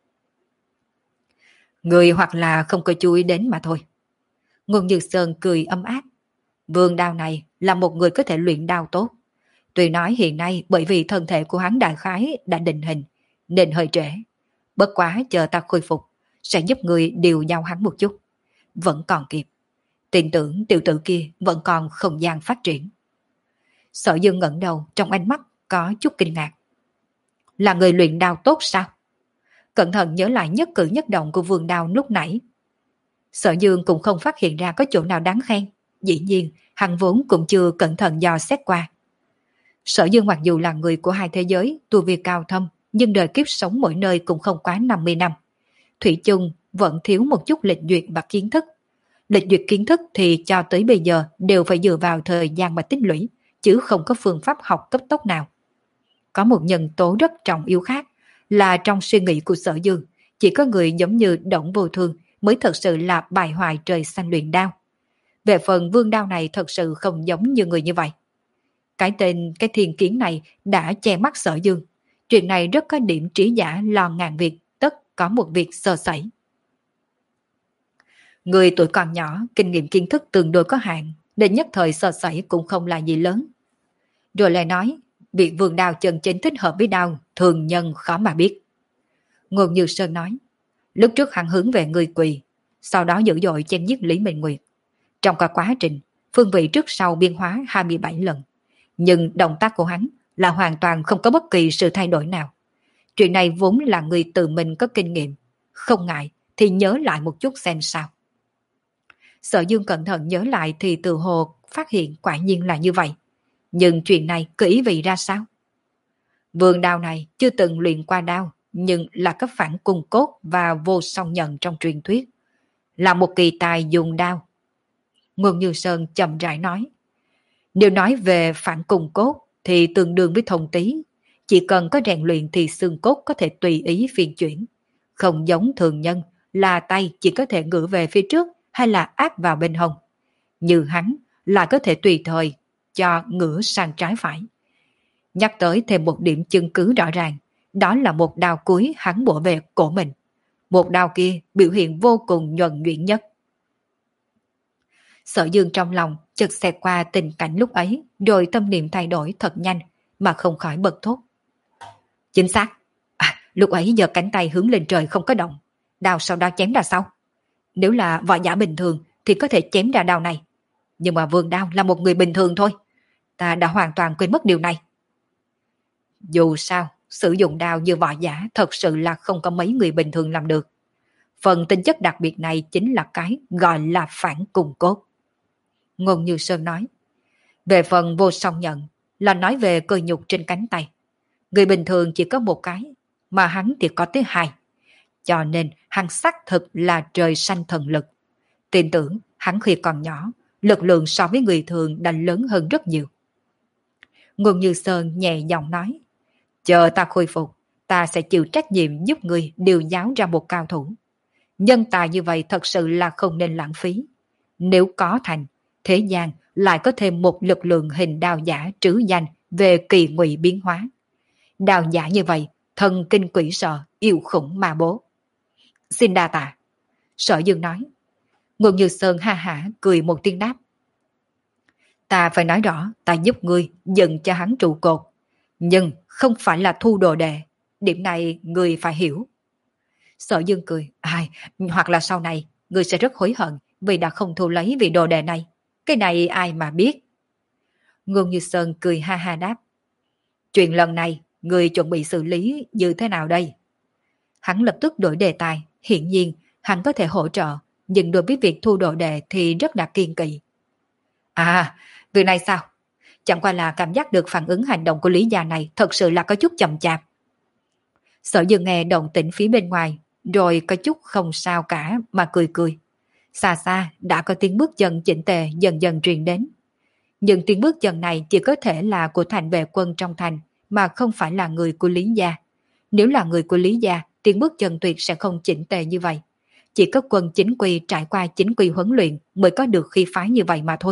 Người hoặc là không có chú ý đến mà thôi. Ngôn Như Sơn cười âm ác. Vườn đao này là một người có thể luyện đao tốt. Tuy nói hiện nay bởi vì thân thể của hắn đại khái đã định hình, nên hơi trễ. Bất quá chờ ta khôi phục, sẽ giúp người điều giao hắn một chút. Vẫn còn kịp. Tin tưởng tiểu tử kia vẫn còn không gian phát triển. Sở Dương ngẩng đầu, trong ánh mắt có chút kinh ngạc. Là người luyện đao tốt sao? Cẩn thận nhớ lại nhất cử nhất động của vườn đao lúc nãy. Sở Dương cũng không phát hiện ra có chỗ nào đáng khen. Dĩ nhiên, hắn vốn cũng chưa cẩn thận dò xét qua. Sở Dương mặc dù là người của hai thế giới, tu vi cao thâm, nhưng đời kiếp sống mỗi nơi cũng không quá năm mươi năm. Thủy chung vẫn thiếu một chút lịch duyệt và kiến thức. Lịch duyệt kiến thức thì cho tới bây giờ đều phải dựa vào thời gian mà tích lũy, chứ không có phương pháp học cấp tốc nào. Có một nhân tố rất trọng yếu khác, là trong suy nghĩ của Sở Dương, chỉ có người giống như Đổng Vô Thương mới thật sự là bài hoài trời xanh luyện đao. Về phần vương đao này thật sự không giống như người như vậy. Cái tên cái thiên kiến này đã che mắt Sở Dương. Chuyện này rất có điểm trí giả lo ngàn việc, tất có một việc sơ sẩy. Người tuổi còn nhỏ, kinh nghiệm kiến thức tương đối có hạn, nên nhất thời sơ sẩy cũng không là gì lớn. Rồi lại nói, việc vườn đao chân chính thích hợp với đao, thường nhân khó mà biết. Ngôn Như Sơn nói, lúc trước hắn hướng về người quỳ, sau đó dữ dội chém giết Lý Minh Nguyệt. Trong cả quá trình, phương vị trước sau biên hóa hai mươi bảy lần. Nhưng động tác của hắn là hoàn toàn không có bất kỳ sự thay đổi nào. Chuyện này vốn là người tự mình có kinh nghiệm. Không ngại thì nhớ lại một chút xem sao. Sở Dương cẩn thận nhớ lại thì tự hồ phát hiện quả nhiên là như vậy. Nhưng chuyện này có ý vị ra sao? Vườn đao này chưa từng luyện qua đao, nhưng là cấp phản cung cốt và vô song nhận trong truyền thuyết. Là một kỳ tài dùng đao. Ngôn Như Sơn chậm rãi nói. Nếu nói về phản cung cốt thì tương đương với thông tí. Chỉ cần có rèn luyện thì xương cốt có thể tùy ý phiên chuyển. Không giống thường nhân là tay chỉ có thể ngửa về phía trước hay là áp vào bên hông. Như hắn là có thể tùy thời cho ngửa sang trái phải. Nhắc tới thêm một điểm chứng cứ rõ ràng, đó là một đao cuối hắn bổ về cổ mình. Một đao kia biểu hiện vô cùng nhuần nhuyễn nhất. Sở Dương trong lòng chợt xẹt qua tình cảnh lúc ấy, rồi tâm niệm thay đổi thật nhanh mà không khỏi bật thốt. Chính xác, à, lúc ấy giờ cánh tay hướng lên trời không có động, đao sau đó chém ra sau. Nếu là võ giả bình thường thì có thể chém ra đao này, nhưng mà Vương Đao là một người bình thường thôi. Ta đã hoàn toàn quên mất điều này. Dù sao, sử dụng đao như võ giả thật sự là không có mấy người bình thường làm được. Phần tính chất đặc biệt này chính là cái gọi là phản cùng cốt. Ngôn Như Sơn nói. Về phần vô song nhận là nói về cơ nhục trên cánh tay. Người bình thường chỉ có một cái, mà hắn thì có tới hai. Cho nên hắn xác thực là trời xanh thần lực. Tin tưởng hắn khi còn nhỏ, lực lượng so với người thường đã lớn hơn rất nhiều. Ngôn Như Sơn nhẹ giọng nói. Chờ ta khôi phục, ta sẽ chịu trách nhiệm giúp người điều giáo ra một cao thủ. Nhân tài như vậy thật sự là không nên lãng phí. Nếu có thành, thế gian lại có thêm một lực lượng hình đao giả trứ danh về kỳ ngụy biến hóa. Đao giả như vậy, thần kinh quỷ sợ, yêu khủng ma bố. Xin đa tạ. Sở Dương nói. Ngôn Như Sơn ha hả cười một tiếng đáp. Ta phải nói rõ, ta giúp ngươi dừng cho hắn trụ cột. Nhưng không phải là thu đồ đệ, điểm này người phải hiểu. Sở Dương cười, ai, hoặc là sau này, người sẽ rất hối hận vì đã không thu lấy vị đồ đệ này. Cái này ai mà biết. Ngôn Như Sơn cười ha ha đáp. Chuyện lần này, người chuẩn bị xử lý như thế nào đây? Hắn lập tức đổi đề tài, hiện nhiên hắn có thể hỗ trợ, nhưng đối với việc thu đồ đệ thì rất là kiên kỵ. À, việc này sao? Chẳng qua là cảm giác được phản ứng hành động của Lý gia này thật sự là có chút chậm chạp. Sở Dương nghe động tĩnh phía bên ngoài, rồi có chút không sao cả mà cười cười. Xa xa đã có tiếng bước chân chỉnh tề dần dần truyền đến. Nhưng tiếng bước chân này chỉ có thể là của thành vệ quân trong thành, mà không phải là người của Lý gia. Nếu là người của Lý gia, tiếng bước chân tuyệt sẽ không chỉnh tề như vậy. Chỉ có quân chính quy trải qua chính quy huấn luyện mới có được khí phái như vậy mà thôi.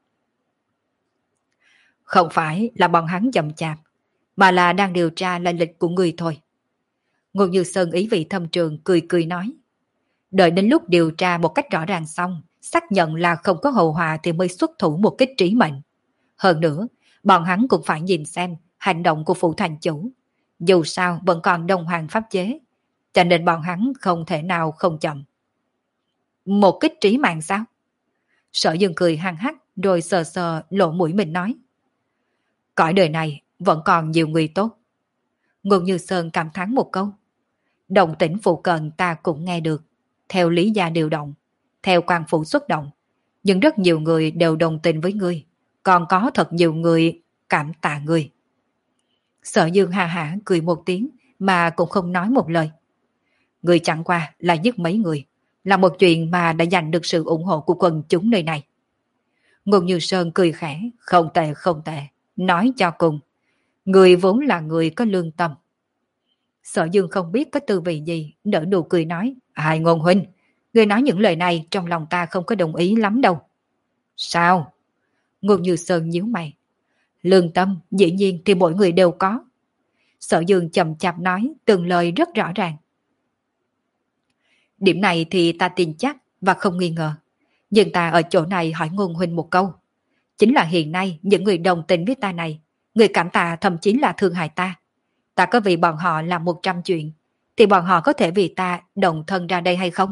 Không phải là bọn hắn chậm chạp, mà là đang điều tra lai lịch của người thôi. Ngô Như Sơn ý vị thâm trường cười cười nói. Đợi đến lúc điều tra một cách rõ ràng xong, xác nhận là không có hậu họa thì mới xuất thủ một kích trí mệnh. Hơn nữa, bọn hắn cũng phải nhìn xem hành động của phụ thành chủ. Dù sao vẫn còn đông hoàng pháp chế, cho nên bọn hắn không thể nào không chậm. Một kích trí mạng sao? Sở Dương cười hăng hắc rồi sờ sờ lộ mũi mình nói. Cõi đời này vẫn còn nhiều người tốt. Ngôn Như Sơn cảm thán một câu. Động tĩnh phụ cận ta cũng nghe được. Theo Lý gia điều động, theo quan phủ xuất động. Nhưng rất nhiều người đều đồng tình với ngươi. Còn có thật nhiều người cảm tạ ngươi. Sở Dương hà hả cười một tiếng mà cũng không nói một lời. Ngươi chẳng qua là giết mấy người, là một chuyện mà đã giành được sự ủng hộ của quần chúng nơi này. Ngôn Như Sơn cười khẽ, không tệ không tệ, nói cho cùng. Người vốn là người có lương tâm. Sở Dương không biết có tư vị gì, nở nụ cười nói, ai Ngôn huynh, người nói những lời này trong lòng ta không có đồng ý lắm đâu. Sao? Ngôn Như Sơn nhíu mày. Lương tâm, dĩ nhiên thì mỗi người đều có. Sở Dương chậm chạp nói, từng lời rất rõ ràng. Điểm này thì ta tin chắc và không nghi ngờ. Nhưng ta ở chỗ này hỏi Ngôn huynh một câu. Chính là hiện nay những người đồng tình với ta này, người cảm tạ thậm chí là thương hại ta. Ta có vì bọn họ làm một trăm chuyện, thì bọn họ có thể vì ta đồng thân ra đây hay không?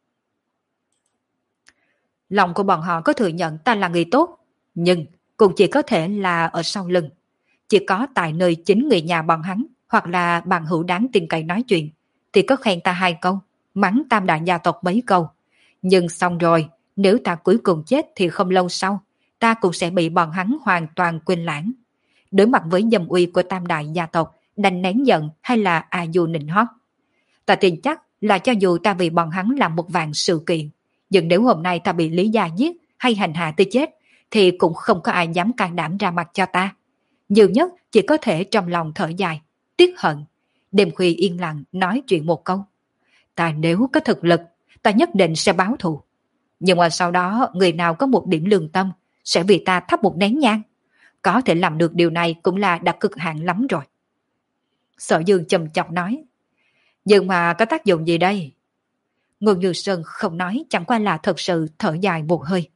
Lòng của bọn họ có thừa nhận ta là người tốt, nhưng cũng chỉ có thể là ở sau lưng. Chỉ có tại nơi chính người nhà bọn hắn hoặc là bạn hữu đáng tin cậy nói chuyện, thì có khen ta hai câu, mắng tam đại gia tộc mấy câu. Nhưng xong rồi, nếu ta cuối cùng chết thì không lâu sau, ta cũng sẽ bị bọn hắn hoàn toàn quên lãng. Đối mặt với dâm uy của tam đại gia tộc, đành nén giận hay là à dù nịnh hót. Ta tin chắc là cho dù ta vì bọn hắn làm một vạn sự kiện, nhưng nếu hôm nay ta bị Lý gia giết hay hành hạ tới chết, thì cũng không có ai dám can đảm ra mặt cho ta. Nhiều nhất chỉ có thể trong lòng thở dài, tiếc hận, đêm khuya yên lặng nói chuyện một câu. Ta nếu có thực lực, ta nhất định sẽ báo thù. Nhưng mà sau đó người nào có một điểm lương tâm sẽ vì ta thắp một nén nhang. Có thể làm được điều này cũng là đã cực hạn lắm rồi. Sở Dương trầm chọc nói. Nhưng mà có tác dụng gì đây? Ngôn Như Sơn không nói, chẳng qua là thật sự thở dài một hơi.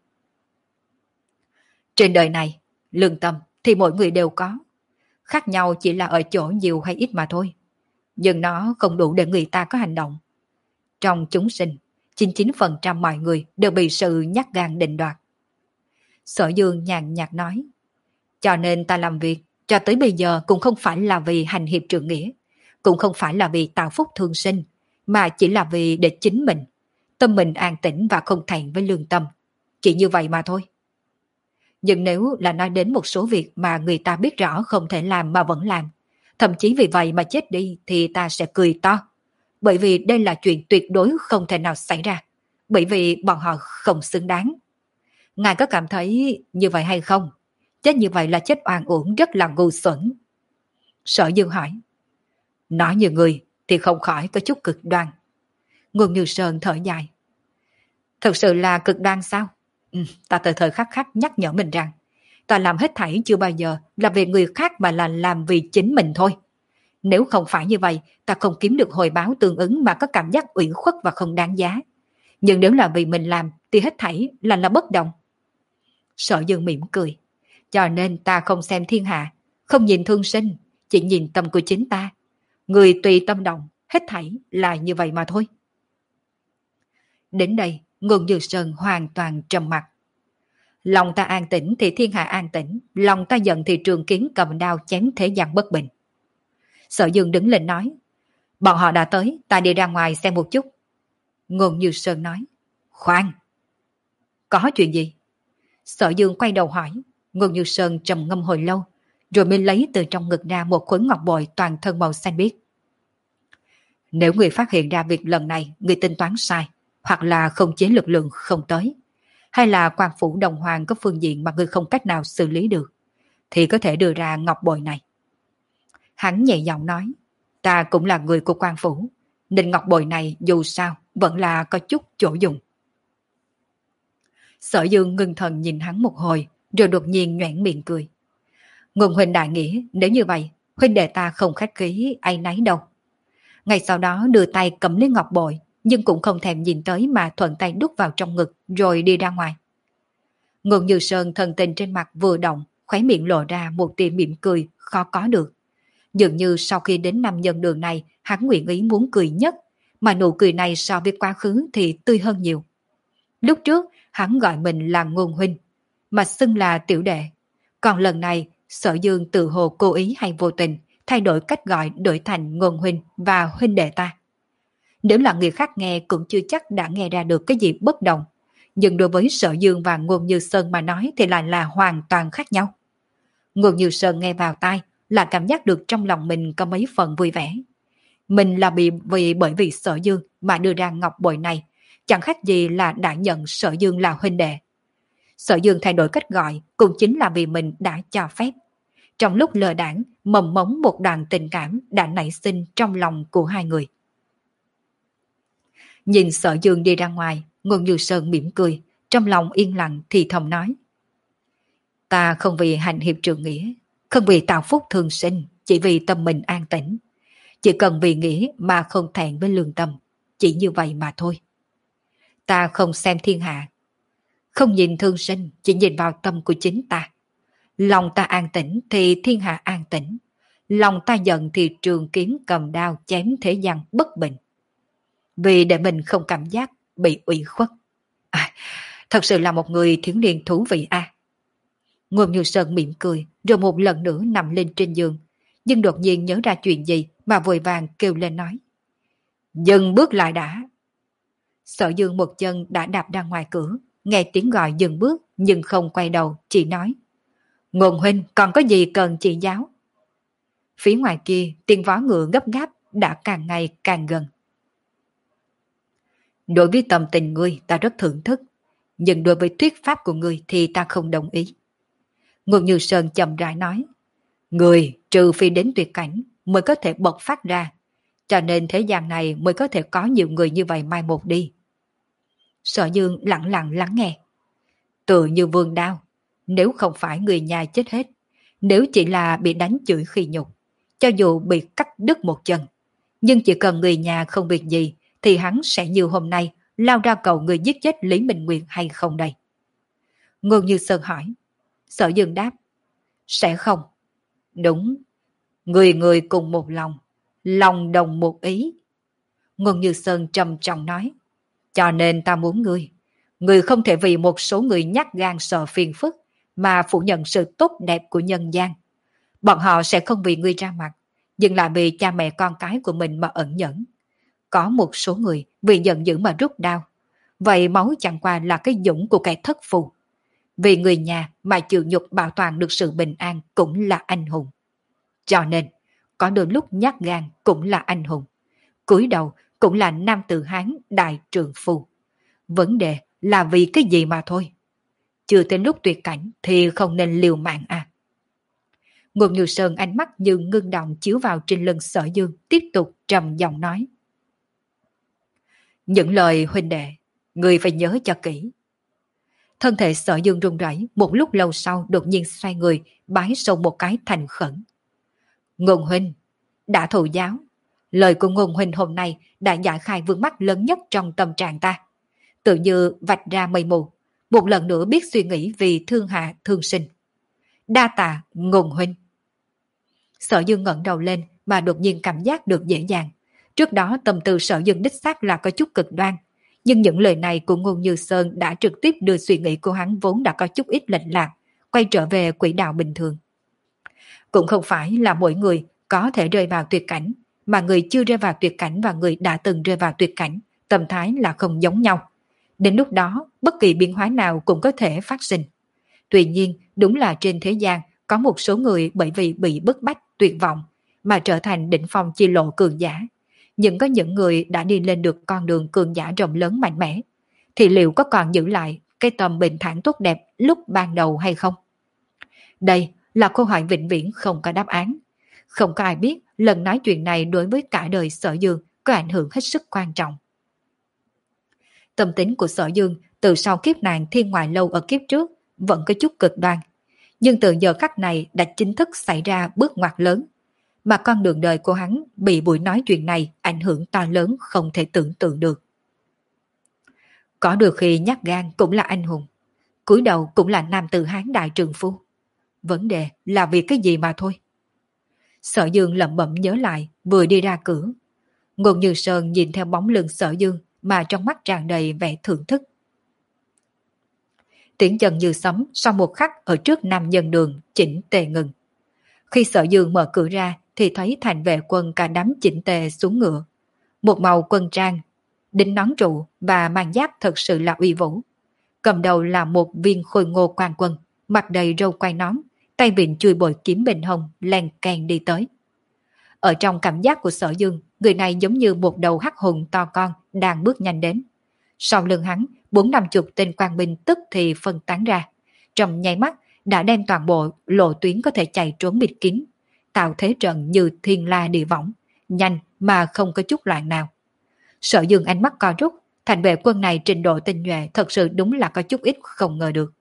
Trên đời này, lương tâm thì mỗi người đều có. Khác nhau chỉ là ở chỗ nhiều hay ít mà thôi. Nhưng nó không đủ để người ta có hành động. Trong chúng sinh, chín mươi chín phần trăm mọi người đều bị sự nhát gan định đoạt. Sở Dương nhàn nhạt nói. Cho nên ta làm việc cho tới bây giờ cũng không phải là vì hành hiệp trượng nghĩa, cũng không phải là vì tạo phúc thương sinh, mà chỉ là vì để chính mình, tâm mình an tĩnh và không thẹn với lương tâm. Chỉ như vậy mà thôi. Nhưng nếu là nói đến một số việc mà người ta biết rõ không thể làm mà vẫn làm, thậm chí vì vậy mà chết đi, thì ta sẽ cười to. Bởi vì đây là chuyện tuyệt đối không thể nào xảy ra. Bởi vì bọn họ không xứng đáng. Ngài có cảm thấy như vậy hay không? Chết như vậy là chết oan uổng, rất là ngu xuẩn. Sở Dương hỏi. Nói như người thì không khỏi có chút cực đoan. Ngôn Như Sơn thở dài. Thực sự là cực đoan sao? Ừ, ta thời thời khắc khắc nhắc nhở mình rằng ta làm hết thảy chưa bao giờ là vì người khác mà là làm vì chính mình thôi. Nếu không phải như vậy, ta không kiếm được hồi báo tương ứng mà có cảm giác ủy khuất và không đáng giá. Nhưng nếu là vì mình làm thì hết thảy là là bất đồng. Sở Dương mỉm cười. Cho nên ta không xem thiên hạ, không nhìn thương sinh, chỉ nhìn tâm của chính ta. Người tùy tâm động, hết thảy là như vậy mà thôi. Đến đây, Ngôn Như Sơn hoàn toàn trầm mặc. Lòng ta an tĩnh thì thiên hạ an tĩnh, lòng ta giận thì trường kiếm cầm đao chém thế gian bất bình. Sở Dương đứng lên nói, bọn họ đã tới, ta đi ra ngoài xem một chút. Ngôn Như Sơn nói, khoan. Có chuyện gì? Sở Dương quay đầu hỏi. Ngôn Như Sơn trầm ngâm hồi lâu, rồi mới lấy từ trong ngực ra một khối ngọc bội toàn thân màu xanh biếc. Nếu người phát hiện ra việc lần này người tính toán sai, hoặc là không chế lực lượng không tới, hay là quan phủ đồng hoàng có phương diện mà người không cách nào xử lý được, thì có thể đưa ra ngọc bội này. Hắn nhẹ giọng nói, ta cũng là người của quan phủ, nên ngọc bội này dù sao vẫn là có chút chỗ dùng. Sở Dương ngưng thần nhìn hắn một hồi, rồi đột nhiên nhoẻn miệng cười. Ngôn huynh đại nghĩa, nếu như vậy, huynh đệ ta không khách khí ai nấy đâu. Ngay sau đó đưa tay cầm lấy ngọc bội, nhưng cũng không thèm nhìn tới mà thuận tay đút vào trong ngực rồi đi ra ngoài. Ngôn Như Sơn thần tình trên mặt vừa động, khóe miệng lộ ra một tia mỉm cười khó có được. Dường như sau khi đến năm nhân đường này, hắn nguyện ý muốn cười nhất, mà nụ cười này so với quá khứ thì tươi hơn nhiều. Lúc trước, hắn gọi mình là Ngôn huynh, mà xưng là tiểu đệ. Còn lần này, Sở Dương tự hồ cố ý hay vô tình, thay đổi cách gọi đổi thành Ngôn huynh và huynh đệ ta. Nếu là người khác nghe cũng chưa chắc đã nghe ra được cái gì bất đồng. Nhưng đối với Sở Dương và Ngôn Như Sơn mà nói thì lại là hoàn toàn khác nhau. Ngôn Như Sơn nghe vào tai là cảm giác được trong lòng mình có mấy phần vui vẻ. Mình là bị vì bởi vì Sở Dương mà đưa ra ngọc bội này, chẳng khác gì là đã nhận Sở Dương là huynh đệ. Sở Dương thay đổi cách gọi cũng chính là vì mình đã cho phép. Trong lúc lơ đãng, mầm mống một đoạn tình cảm đã nảy sinh trong lòng của hai người. Nhìn Sở Dương đi ra ngoài, Ngôn Như Sơn mỉm cười, trong lòng yên lặng thì thầm nói. Ta không vì hành hiệp trượng nghĩa, không vì tạo phúc thường sinh, chỉ vì tâm mình an tĩnh. Chỉ cần vì nghĩa mà không thẹn với lương tâm, chỉ như vậy mà thôi. Ta không xem thiên hạ, không nhìn thương sinh, chỉ nhìn vào tâm của chính ta. Lòng ta an tĩnh thì thiên hạ an tĩnh, lòng ta giận thì trường kiếm cầm đao chém thế gian bất bình. Vì để mình không cảm giác bị ủy khuất. À, thật sự là một người thiếu niên thú vị a. À. Ngôn Như Sơn mỉm cười, rồi một lần nữa nằm lên trên giường, nhưng đột nhiên nhớ ra chuyện gì mà vội vàng kêu lên nói. Dừng bước lại đã. Sở Dương một chân đã đạp ra ngoài cửa, nghe tiếng gọi dừng bước nhưng không quay đầu, chỉ nói. Ngôn huynh còn có gì cần chỉ giáo? Phía ngoài kia tiếng vó ngựa gấp gáp đã càng ngày càng gần. Đối với tâm tình ngươi ta rất thưởng thức, nhưng đối với thuyết pháp của ngươi thì ta không đồng ý. Ngôn Như Sơn chậm rãi nói. Người trừ phi đến tuyệt cảnh mới có thể bộc phát ra, cho nên thế gian này mới có thể có nhiều người như vậy mai một đi. Sở Dương lặng lặng lắng nghe. Tự như vương đao, nếu không phải người nhà chết hết, nếu chỉ là bị đánh chửi khi nhục, cho dù bị cắt đứt một chân, nhưng chỉ cần người nhà không việc gì thì hắn sẽ như hôm nay lao ra cầu người giết chết Lý Minh Nguyệt hay không đây? Ngôn Như Sơn hỏi. Sở Dương đáp. Sẽ không. Đúng. Người người cùng một lòng, lòng đồng một ý. Ngôn Như Sơn trầm trọng nói. Cho nên ta muốn ngươi. Ngươi không thể vì một số người nhát gan sợ phiền phức mà phủ nhận sự tốt đẹp của nhân gian. Bọn họ sẽ không vì ngươi ra mặt, nhưng lại vì cha mẹ con cái của mình mà ẩn nhẫn. Có một số người vì giận dữ mà rút đao. Vậy máu chẳng qua là cái dũng của kẻ thất phù. Vì người nhà mà chịu nhục bảo toàn được sự bình an cũng là anh hùng. Cho nên, có đôi lúc nhát gan cũng là anh hùng. Cúi đầu cũng là nam tử Hán đại trượng phu. Vấn đề là vì cái gì mà thôi. Chưa tới lúc tuyệt cảnh thì không nên liều mạng à. Ngôn Như Sơn ánh mắt như ngưng động chiếu vào trên lưng Sở Dương, tiếp tục trầm giọng nói. Những lời huynh đệ, người phải nhớ cho kỹ. Thân thể Sở Dương run rẩy, một lúc lâu sau đột nhiên xoay người, bái sâu một cái thành khẩn. Ngôn huynh, đã thụ giáo. Lời của Ngôn huynh hôm nay đã giải khai vướng mắc lớn nhất trong tâm trạng ta. Tự như vạch ra mây mù, một lần nữa biết suy nghĩ vì thương hạ thương sinh. Đa tạ Ngôn huynh. Sở Dương ngẩng đầu lên mà đột nhiên cảm giác được dễ dàng. Trước đó tâm tư Sở Dương đích xác là có chút cực đoan, nhưng những lời này của Ngôn Như Sơn đã trực tiếp đưa suy nghĩ của hắn vốn đã có chút ít lệch lạc, quay trở về quỹ đạo bình thường. Cũng không phải là mỗi người có thể rơi vào tuyệt cảnh, mà người chưa rơi vào tuyệt cảnh và người đã từng rơi vào tuyệt cảnh, tâm thái là không giống nhau. Đến lúc đó, bất kỳ biến hóa nào cũng có thể phát sinh. Tuy nhiên, đúng là trên thế gian có một số người bởi vì bị bức bách, tuyệt vọng mà trở thành đỉnh phong chi lộ cường giả. Nhưng có những người đã đi lên được con đường cường giả rộng lớn mạnh mẽ, thì liệu có còn giữ lại cái tâm bình thản tốt đẹp lúc ban đầu hay không? Đây là câu hỏi vĩnh viễn không có đáp án. Không có ai biết lần nói chuyện này đối với cả đời Sở Dương có ảnh hưởng hết sức quan trọng. Tâm tính của Sở Dương từ sau kiếp nạn thiên ngoại lâu ở kiếp trước vẫn có chút cực đoan, nhưng từ giờ khắc này đã chính thức xảy ra bước ngoặt lớn, mà con đường đời của hắn bị buổi nói chuyện này ảnh hưởng to lớn không thể tưởng tượng được. Có được khi nhát gan cũng là anh hùng, cúi đầu cũng là nam tử hán đại trượng phu. Vấn đề là vì cái gì mà thôi. Sở Dương lẩm bẩm nhớ lại vừa đi ra cửa. Ngôn Như Sơn nhìn theo bóng lưng Sở Dương mà trong mắt tràn đầy vẻ thưởng thức. Tiếng chân như sấm sau một khắc ở trước nam nhân đường chỉnh tề ngừng. Khi Sở Dương mở cửa ra thì thấy thành vệ quân cả đám chỉnh tề xuống ngựa. Một màu quân trang, đính nón trụ và mang giáp thật sự là uy vũ. Cầm đầu là một viên khôi ngô quan quân, mặt đầy râu quai nón, tay vịn chui bội kiếm bên hông, len keng đi tới. Ở trong cảm giác của Sở Dương, người này giống như một đầu hắc hùng to con đang bước nhanh đến. Sau lưng hắn, bốn năm chục tên quan binh tức thì phân tán ra. Trong nháy mắt đã đem toàn bộ lộ tuyến có thể chạy trốn bịt kín, tạo thế trận như thiên la địa võng, nhanh mà không có chút loạn nào. Sở Dương ánh mắt co rút, thành vệ quân này trình độ tinh nhuệ thật sự đúng là có chút ít không ngờ được.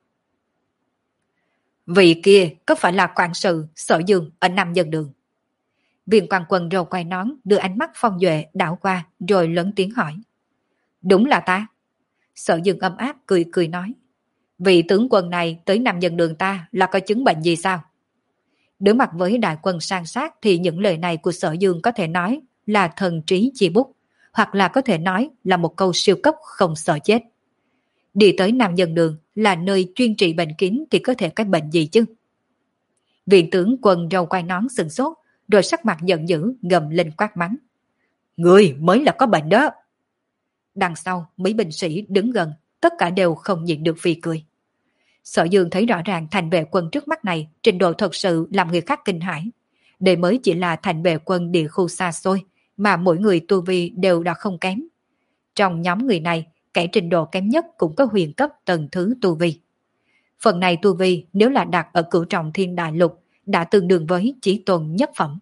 Vị kia có phải là quản sự Sở Dương ở Nam Dân Đường? Viên quan quân râu quai nón đưa ánh mắt phong duệ đảo qua rồi lớn tiếng hỏi. Đúng là ta. Sở Dương ấm áp cười cười nói. Vị tướng quân này tới Nam Dân Đường ta là có chứng bệnh gì sao? Đối mặt với đại quân san sát thì những lời này của Sở Dương có thể nói là thần trí chi bút, hoặc là có thể nói là một câu siêu cấp không sợ chết. Đi tới Nam Dân Đường là nơi chuyên trị bệnh kín thì có thể cái bệnh gì chứ? Viện tướng quân râu quai nón sừng sốt, rồi sắc mặt giận dữ gầm lên quát mắng. Người mới là có bệnh đó. Đằng sau mấy binh sĩ đứng gần, tất cả đều không nhịn được phì cười. Sở Dương thấy rõ ràng thành vệ quân trước mắt này trình độ thật sự làm người khác kinh hãi. Đây mới chỉ là thành vệ quân địa khu xa xôi, mà mỗi người tu vi đều đã không kém. Trong nhóm người này, kẻ trình độ kém nhất cũng có huyền cấp tầng thứ tu vi. Phần này tu vi nếu là đặt ở cửu trọng thiên đại lục đã tương đương với chí tôn nhất phẩm.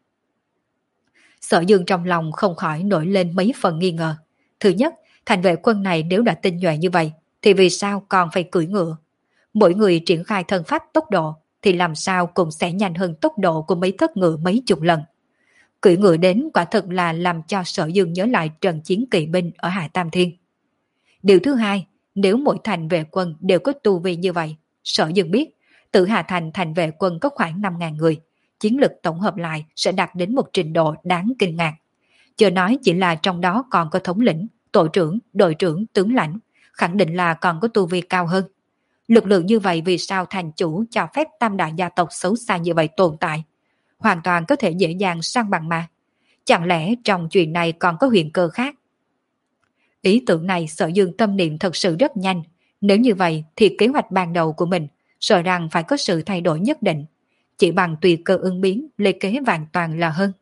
Sở Dương trong lòng không khỏi nổi lên mấy phần nghi ngờ. Thứ nhất, thành vệ quân này nếu đã tinh nhuệ như vậy thì vì sao còn phải cưỡi ngựa? Mỗi người triển khai thân pháp tốc độ thì làm sao cũng sẽ nhanh hơn tốc độ của mấy thất ngựa mấy chục lần. Cưỡi ngựa đến quả thực là làm cho Sở Dương nhớ lại trận chiến kỵ binh ở Hải Tam Thiên. Điều thứ hai, nếu mỗi thành vệ quân đều có tu vi như vậy, Sở Dương biết Tử Hà Thành thành vệ quân có khoảng năm nghìn người, chiến lực tổng hợp lại sẽ đạt đến một trình độ đáng kinh ngạc. Chưa nói chỉ là trong đó còn có thống lĩnh, tổ trưởng, đội trưởng, tướng lãnh, khẳng định là còn có tu vi cao hơn. Lực lượng như vậy vì sao thành chủ cho phép tam đại gia tộc xấu xa như vậy tồn tại? Hoàn toàn có thể dễ dàng sang bằng mà. Chẳng lẽ trong chuyện này còn có huyền cơ khác? Ý tưởng này Sở Dương tâm niệm thật sự rất nhanh. Nếu như vậy thì kế hoạch ban đầu của mình sợ rằng phải có sự thay đổi nhất định. Chỉ bằng tùy cơ ứng biến, lấy kế hoàn toàn là hơn.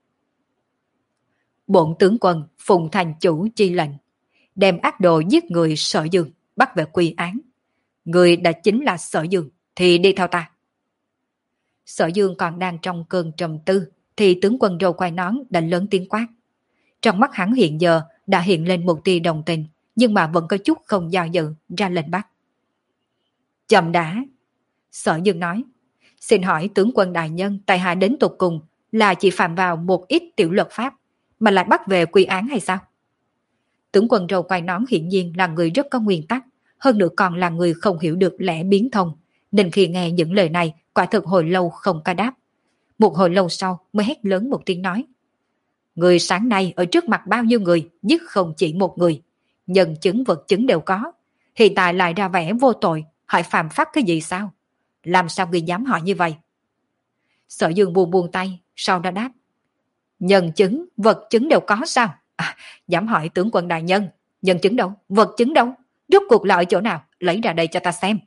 Bổn tướng quân phụng thành chủ chi lệnh, đem ác đồ giết người Sở Dương bắt về quy án. Người đã chính là Sở Dương thì đi theo ta. Sở Dương còn đang trong cơn trầm tư thì tướng quân râu quai nón đã lớn tiếng quát. Trong mắt hắn hiện giờ đã hiện lên một tia đồng tình, nhưng mà vẫn có chút không do dự ra lệnh bắt. Chậm đã. Sở Dương nói. Xin hỏi tướng quân đại nhân tại hạ đến tột cùng là chỉ phạm vào một ít tiểu luật pháp mà lại bắt về quy án hay sao? Tướng quân râu quai nón hiển nhiên là người rất có nguyên tắc, hơn nữa còn là người không hiểu được lẽ biến thông, nên khi nghe những lời này quả thực hồi lâu không có đáp. Một hồi lâu sau mới hét lớn một tiếng nói. Người sáng nay ở trước mặt bao nhiêu người, giết không chỉ một người. Nhân chứng vật chứng đều có. Hiện tại lại ra vẻ vô tội, hỏi phạm pháp cái gì sao? Làm sao người dám hỏi như vậy? Sở Dương buông buông tay, sau đó đáp. Nhân chứng, vật chứng đều có sao? À, dám hỏi tướng quân đại nhân, nhân chứng đâu, vật chứng đâu? Rốt cuộc là ở chỗ nào? Lấy ra đây cho ta xem.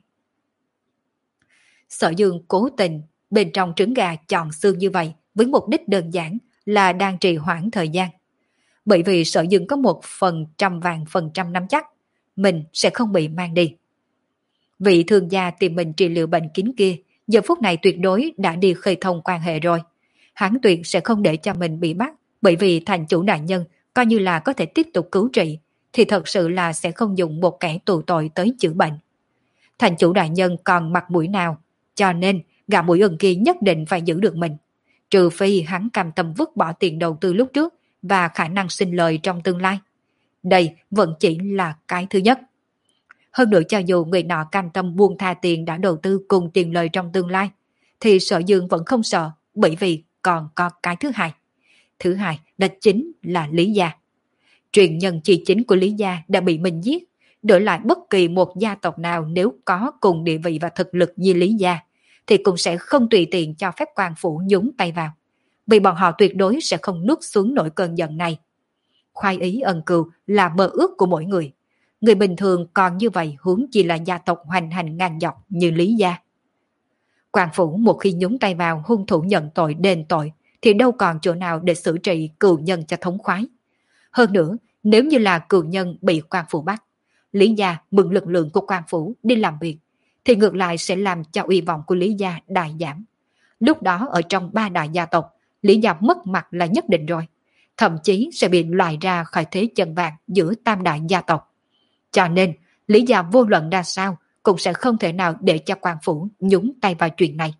Sở Dương cố tình bên trong trứng gà chọn xương như vậy với mục đích đơn giản là đang trì hoãn thời gian. Bởi vì Sở Dương có một phần trăm vàng phần trăm nắm chắc mình sẽ không bị mang đi. Vị thương gia tìm mình trị liệu bệnh kín kia giờ phút này tuyệt đối đã đi khơi thông quan hệ rồi. Hắn tuyệt sẽ không để cho mình bị bắt, bởi vì thành chủ đại nhân coi như là có thể tiếp tục cứu trị thì thật sự là sẽ không dùng một kẻ tù tội tới chữa bệnh. Thành chủ đại nhân còn mặt mũi nào, cho nên gã mũi ưng kia nhất định phải giữ được mình. Trừ phi hắn cam tâm vứt bỏ tiền đầu tư lúc trước và khả năng sinh lời trong tương lai. Đây vẫn chỉ là cái thứ nhất. Hơn nữa cho dù người nọ cam tâm buông tha tiền đã đầu tư cùng tiền lời trong tương lai, thì Sở Dương vẫn không sợ, bởi vì còn có cái thứ hai. Thứ hai đó chính là Lý Gia. Truyền nhân chi chính của Lý Gia đã bị mình giết, đổi lại bất kỳ một gia tộc nào nếu có cùng địa vị và thực lực như Lý Gia, thì cũng sẽ không tùy tiện cho phép quan phủ nhúng tay vào. Vì bọn họ tuyệt đối sẽ không nuốt xuống nổi cơn giận này. Khoái ý ân cừu là mơ ước của mỗi người. Người bình thường còn như vậy huống chi là gia tộc hoành hành ngang dọc như Lý Gia. Quan phủ một khi nhúng tay vào hung thủ nhận tội đền tội thì đâu còn chỗ nào để xử trị cừu nhân cho thống khoái. Hơn nữa, nếu như là cừu nhân bị quan phủ bắt, Lý Gia mượn lực lượng của quan phủ đi làm việc, thì ngược lại sẽ làm cho uy vọng của Lý Gia đại giảm. Lúc đó ở trong ba đại gia tộc, Lý Gia mất mặt là nhất định rồi. Thậm chí sẽ bị loại ra khỏi thế chân vàng giữa tam đại gia tộc. Cho nên, Lý Gia vô luận ra sao cũng sẽ không thể nào để cho quan phủ nhúng tay vào chuyện này.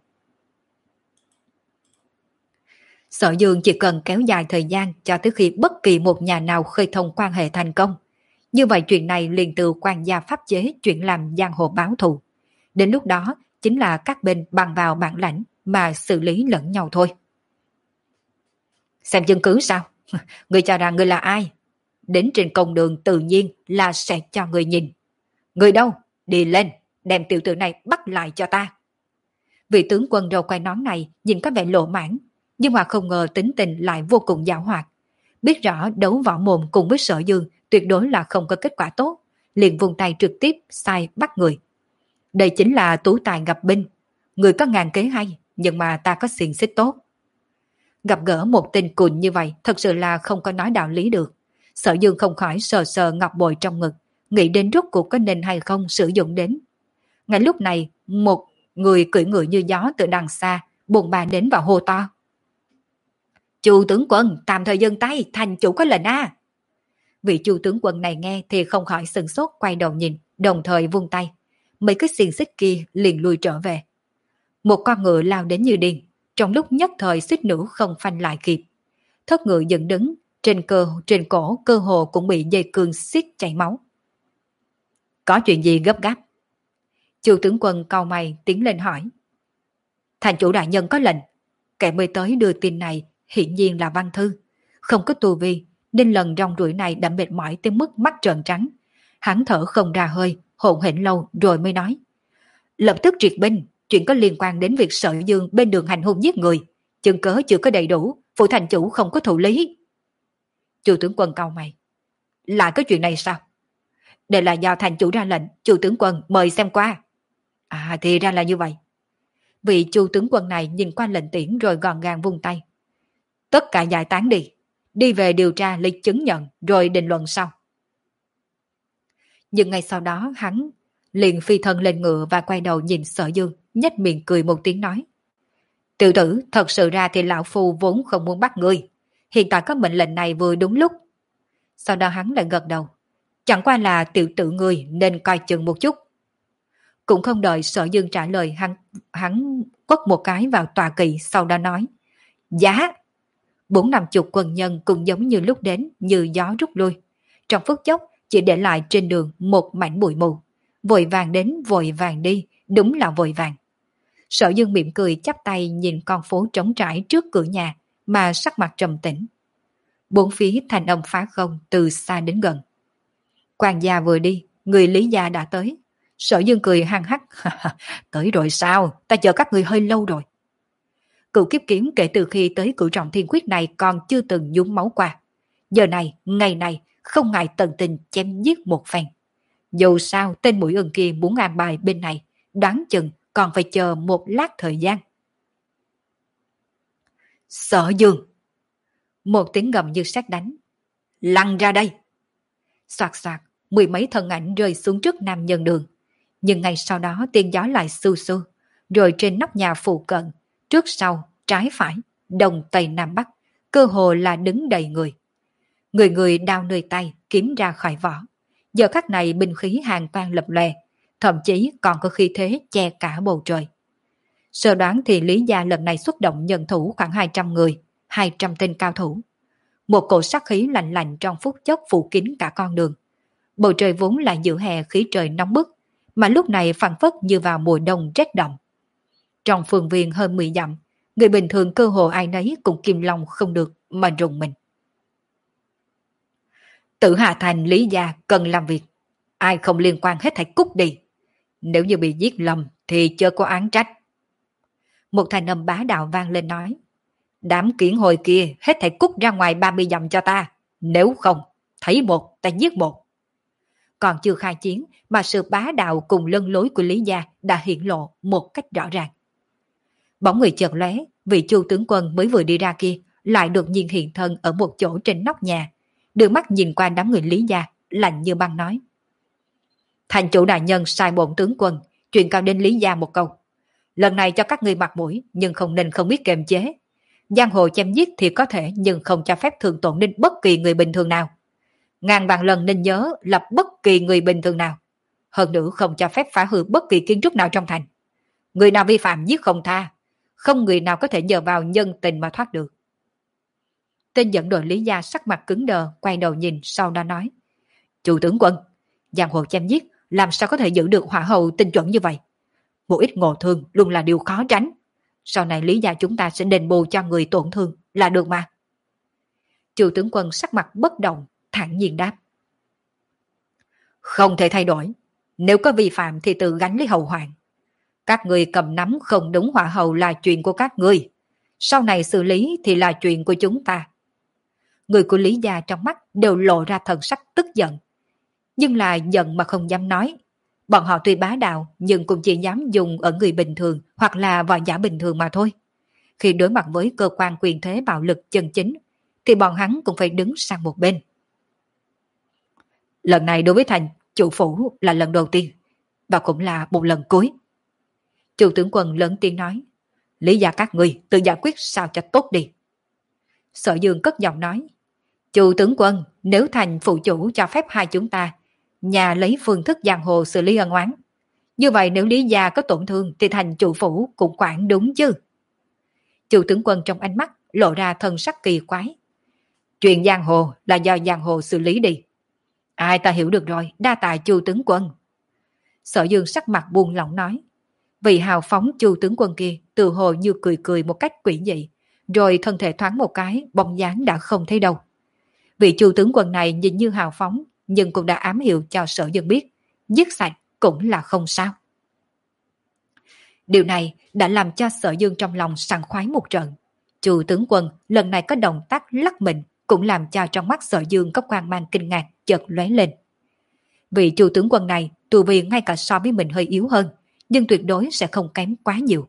Sở Dương chỉ cần kéo dài thời gian cho tới khi bất kỳ một nhà nào khơi thông quan hệ thành công. Như vậy chuyện này liền từ quan gia pháp chế chuyển làm giang hồ báo thù. Đến lúc đó chính là các bên bằng vào bản lãnh mà xử lý lẫn nhau thôi. Xem chứng cứ sao? Người cho rằng người là ai? Đến trên công đường tự nhiên là sẽ cho người nhìn. Người đâu? Đi lên, đem tiểu tử này bắt lại cho ta. Vị tướng quân râu quai nón này nhìn có vẻ lộ mãn, nhưng mà không ngờ tính tình lại vô cùng giảo hoạt. Biết rõ đấu võ mồm cùng với Sở Dương tuyệt đối là không có kết quả tốt, liền vùng tay trực tiếp sai bắt người. Đây chính là tú tài gặp binh. Người có ngàn kế hay, nhưng mà ta có xiềng xích tốt. Gặp gỡ một tên cùn như vậy thật sự là không có nói đạo lý được. Sở Dương không khỏi sờ sờ ngọc bội trong ngực, nghĩ đến rốt cuộc có nên hay không sử dụng đến. Ngay lúc này, một người cưỡi ngựa như gió từ đằng xa, bồn bà đến và hô to. Chu tướng quân, tạm thời dừng tay, thành chủ có lệnh a. Vị chu tướng quân này nghe thì không khỏi sừng sốt quay đầu nhìn, đồng thời vung tay. Mấy cái xiềng xích kia liền lui trở về. Một con ngựa lao đến như điên, trong lúc nhất thời suýt nữa không phanh lại kịp. Thất ngựa dựng đứng, trên cơ trên cổ cơ hồ cũng bị dây cương xiết chảy máu. Có chuyện gì gấp gáp? Chu tướng quân cau mày tiến lên hỏi. Thành chủ đại nhân có lệnh. Kẻ mới tới đưa tin này hiển nhiên là Văn Thư. Không có tu vi, nên lần rong ruổi này đã mệt mỏi tới mức mắt trợn trắng. Hắn thở không ra hơi, hỗn hển lâu rồi mới nói. Lập tức triệt binh, chuyện có liên quan đến việc Sở Dương bên đường hành hung giết người. Chứng cớ chưa có đầy đủ, phủ thành chủ không có thụ lý. Chu tướng quân cau mày. Lại có chuyện này sao? Đây là do thành chủ ra lệnh, Chu tướng quân mời xem qua. À thì ra là như vậy. Vị Chu tướng quân này nhìn qua lệnh tiễn rồi gọn gàng vung tay. Tất cả giải tán đi, đi về điều tra lịch chứng nhận rồi định luận sau. Nhưng ngay sau đó hắn liền phi thân lên ngựa và quay đầu nhìn Sở Dương, nhếch miệng cười một tiếng nói. Tiểu tử, thật sự ra thì lão phu vốn không muốn bắt ngươi. Hiện tại có mệnh lệnh này vừa đúng lúc. Sau đó hắn lại gật đầu. Chẳng qua là tiểu tử ngươi nên coi chừng một chút. Cũng không đợi Sở Dương trả lời, hắn, hắn quất một cái vào tòa kỵ, sau đó nói. Giá! Bốn năm chục quân nhân cũng giống như lúc đến, như gió rút lui. Trong phút chốc chỉ để lại trên đường một mảnh bụi mù. Vội vàng đến vội vàng đi, đúng là vội vàng. Sở Dương mỉm cười chắp tay nhìn con phố trống trải trước cửa nhà mà sắc mặt trầm tĩnh. Bốn phía thanh âm phá không từ xa đến gần. Quan gia vừa đi, người Lý gia đã tới. Sở Dương cười hăng hắc. Tới rồi sao? Ta chờ các người hơi lâu rồi. Cửu kiếp kiếm kể từ khi tới cửu trọng thiên quyết này còn chưa từng nhúng máu qua. Giờ này, ngày này, không ngại tận tình chém giết một phen. Dù sao tên mũi ưng kia muốn an bài bên này, đoán chừng còn phải chờ một lát thời gian. Sở Dương! Một tiếng gầm như sét đánh. Lăn ra đây! Soạt soạt, mười mấy thân ảnh rơi xuống trước nam nhân đường. Nhưng ngay sau đó tiếng gió lại xu xu, rồi trên nóc nhà phụ cận, trước sau, trái phải, đông tây nam bắc, cơ hồ là đứng đầy người. Người người đao nơi tay, kiếm ra khỏi vỏ. Giờ khắc này binh khí hàng vang lập lòe, thậm chí còn có khí thế che cả bầu trời. Sơ đoán thì Lý gia lần này xuất động nhân thủ khoảng hai trăm người, hai trăm tên cao thủ. Một cổ sát khí lạnh lạnh trong phút chốc phủ kín cả con đường. Bầu trời vốn là giữa hè khí trời nóng bức, mà lúc này phảng phất như vào mùa đông rét đậm. Trong phường viên hơn mười dặm, người bình thường cơ hồ ai nấy cũng kìm lòng không được mà rùng mình. Tử Hà Thành Lý gia cần làm việc, ai không liên quan hết thảy cút đi. Nếu như bị giết lầm thì chớ có án trách. Một thanh âm bá đạo vang lên nói. Đám kiển hồi kia hết thảy cút ra ngoài ba mươi dặm cho ta, nếu không, thấy một ta giết một. Còn chưa khai chiến mà sự bá đạo cùng lân lối của Lý gia đã hiển lộ một cách rõ ràng. Bóng người chợt lóe, vị Chu tướng quân mới vừa đi ra kia lại đột nhiên hiện thân ở một chỗ trên nóc nhà, đưa mắt nhìn qua đám người Lý gia, lạnh như băng nói. Thành chủ đại nhân sai bổn tướng quân truyền cao đến Lý gia một câu. Lần này cho các ngươi mặt mũi, nhưng không nên không biết kiềm chế. Giang hồ chém giết thì có thể, nhưng không cho phép thương tổn đến bất kỳ người bình thường nào. Ngàn vạn lần nên nhớ là bất kỳ người bình thường nào. Hơn nữa không cho phép phá hư bất kỳ kiến trúc nào trong thành. Người nào vi phạm giết không tha, không người nào có thể nhờ vào nhân tình mà thoát được. Tên dẫn đội Lý gia sắc mặt cứng đờ, quay đầu nhìn, sau đó nói. Chủ tướng quân, giang hồ chém giết làm sao có thể giữ được hỏa hầu tinh chuẩn như vậy? Một ít ngộ thương luôn là điều khó tránh. Sau này Lý gia chúng ta sẽ đền bù cho người tổn thương là được mà. Chủ tướng quân sắc mặt bất động, thản nhiên đáp. Không thể thay đổi. Nếu có vi phạm thì tự gánh lấy hậu hoạn. Các người cầm nắm không đúng hỏa hầu là chuyện của các người. Sau này xử lý thì là chuyện của chúng ta. Người của Lý gia trong mắt đều lộ ra thần sắc tức giận. Nhưng là giận mà không dám nói. Bọn họ tuy bá đạo nhưng cũng chỉ dám dùng ở người bình thường hoặc là võ giả bình thường mà thôi. Khi đối mặt với cơ quan quyền thế bạo lực chân chính thì bọn hắn cũng phải đứng sang một bên. Lần này đối với thành chủ phủ là lần đầu tiên và cũng là một lần cuối. Chủ tướng quân lớn tiếng nói. Lý gia các người tự giải quyết sao cho tốt đi. Sở Dương cất giọng nói. Chủ tướng quân, nếu thành phụ chủ cho phép hai chúng ta nhà lấy phương thức giang hồ xử lý ân oán, như vậy nếu Lý gia có tổn thương thì thành chủ phủ cũng quản đúng chứ. Chủ tướng quân trong ánh mắt lộ ra thần sắc kỳ quái. Chuyện giang hồ là do giang hồ xử lý đi. Ai ta hiểu được rồi, đa tạ Chu tướng quân. Sở Dương sắc mặt buông lỏng nói. Vị hào phóng Chu tướng quân kia tự hồ như cười cười một cách quỷ dị, rồi thân thể thoáng một cái, bóng dáng đã không thấy đâu. Vị Chu tướng quân này nhìn như hào phóng, nhưng cũng đã ám hiệu cho Sở Dương biết, giết sạch cũng là không sao. Điều này đã làm cho Sở Dương trong lòng sảng khoái một trận. Chu tướng quân lần này có động tác lắc mình, cũng làm cho trong mắt Sở Dương có quang mang kinh ngạc chợt lóe lên. Vị Chu tướng quân này tu vi ngay cả so với mình hơi yếu hơn, nhưng tuyệt đối sẽ không kém quá nhiều.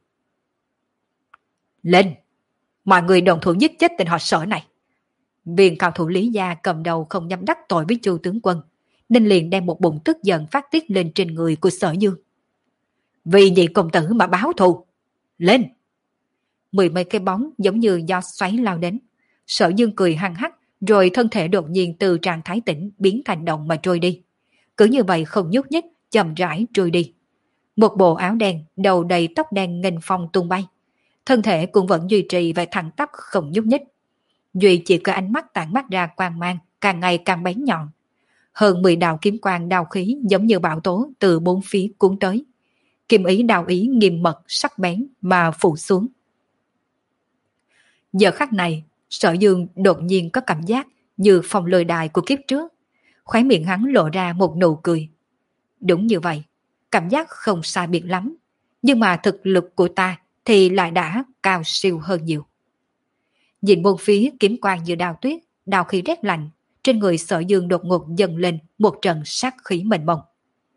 Lên! Mọi người đồng thủ giết chết tên họ Sở này. Viên cao thủ Lý gia cầm đầu không dám đắc tội với Chu tướng quân, nên liền đem một bụng tức giận phát tiết lên trên người của Sở Dương. Vì nhị công tử mà báo thù. Lên! Mười mấy cái bóng giống như do xoáy lao đến. Sở Dương cười hăng hắc, rồi thân thể đột nhiên từ trạng thái tĩnh biến thành động mà trôi đi. Cứ như vậy không nhúc nhích, chậm rãi trôi đi. Một bộ áo đen, đầu đầy tóc đen nghênh phong tung bay. Thân thể cũng vẫn duy trì vẻ thẳng tắp không nhúc nhích. Duy chỉ có ánh mắt tản mắt ra quang mang, càng ngày càng bén nhọn. Hơn mười đạo kiếm quang đao khí giống như bão tố từ bốn phía cuốn tới. Kim ý đao ý nghiêm mật sắc bén mà phủ xuống. Giờ khắc này, Sở Dương đột nhiên có cảm giác như phòng lôi đài của kiếp trước. Khóe miệng hắn lộ ra một nụ cười. Đúng như vậy, cảm giác không sai biệt lắm. Nhưng mà thực lực của ta thì lại đã cao siêu hơn nhiều. Nhìn bốn phía kiếm quang như đao tuyết, đao khí rét lạnh, trên người Sở Dương đột ngột dâng lên một trận sát khí mênh mông.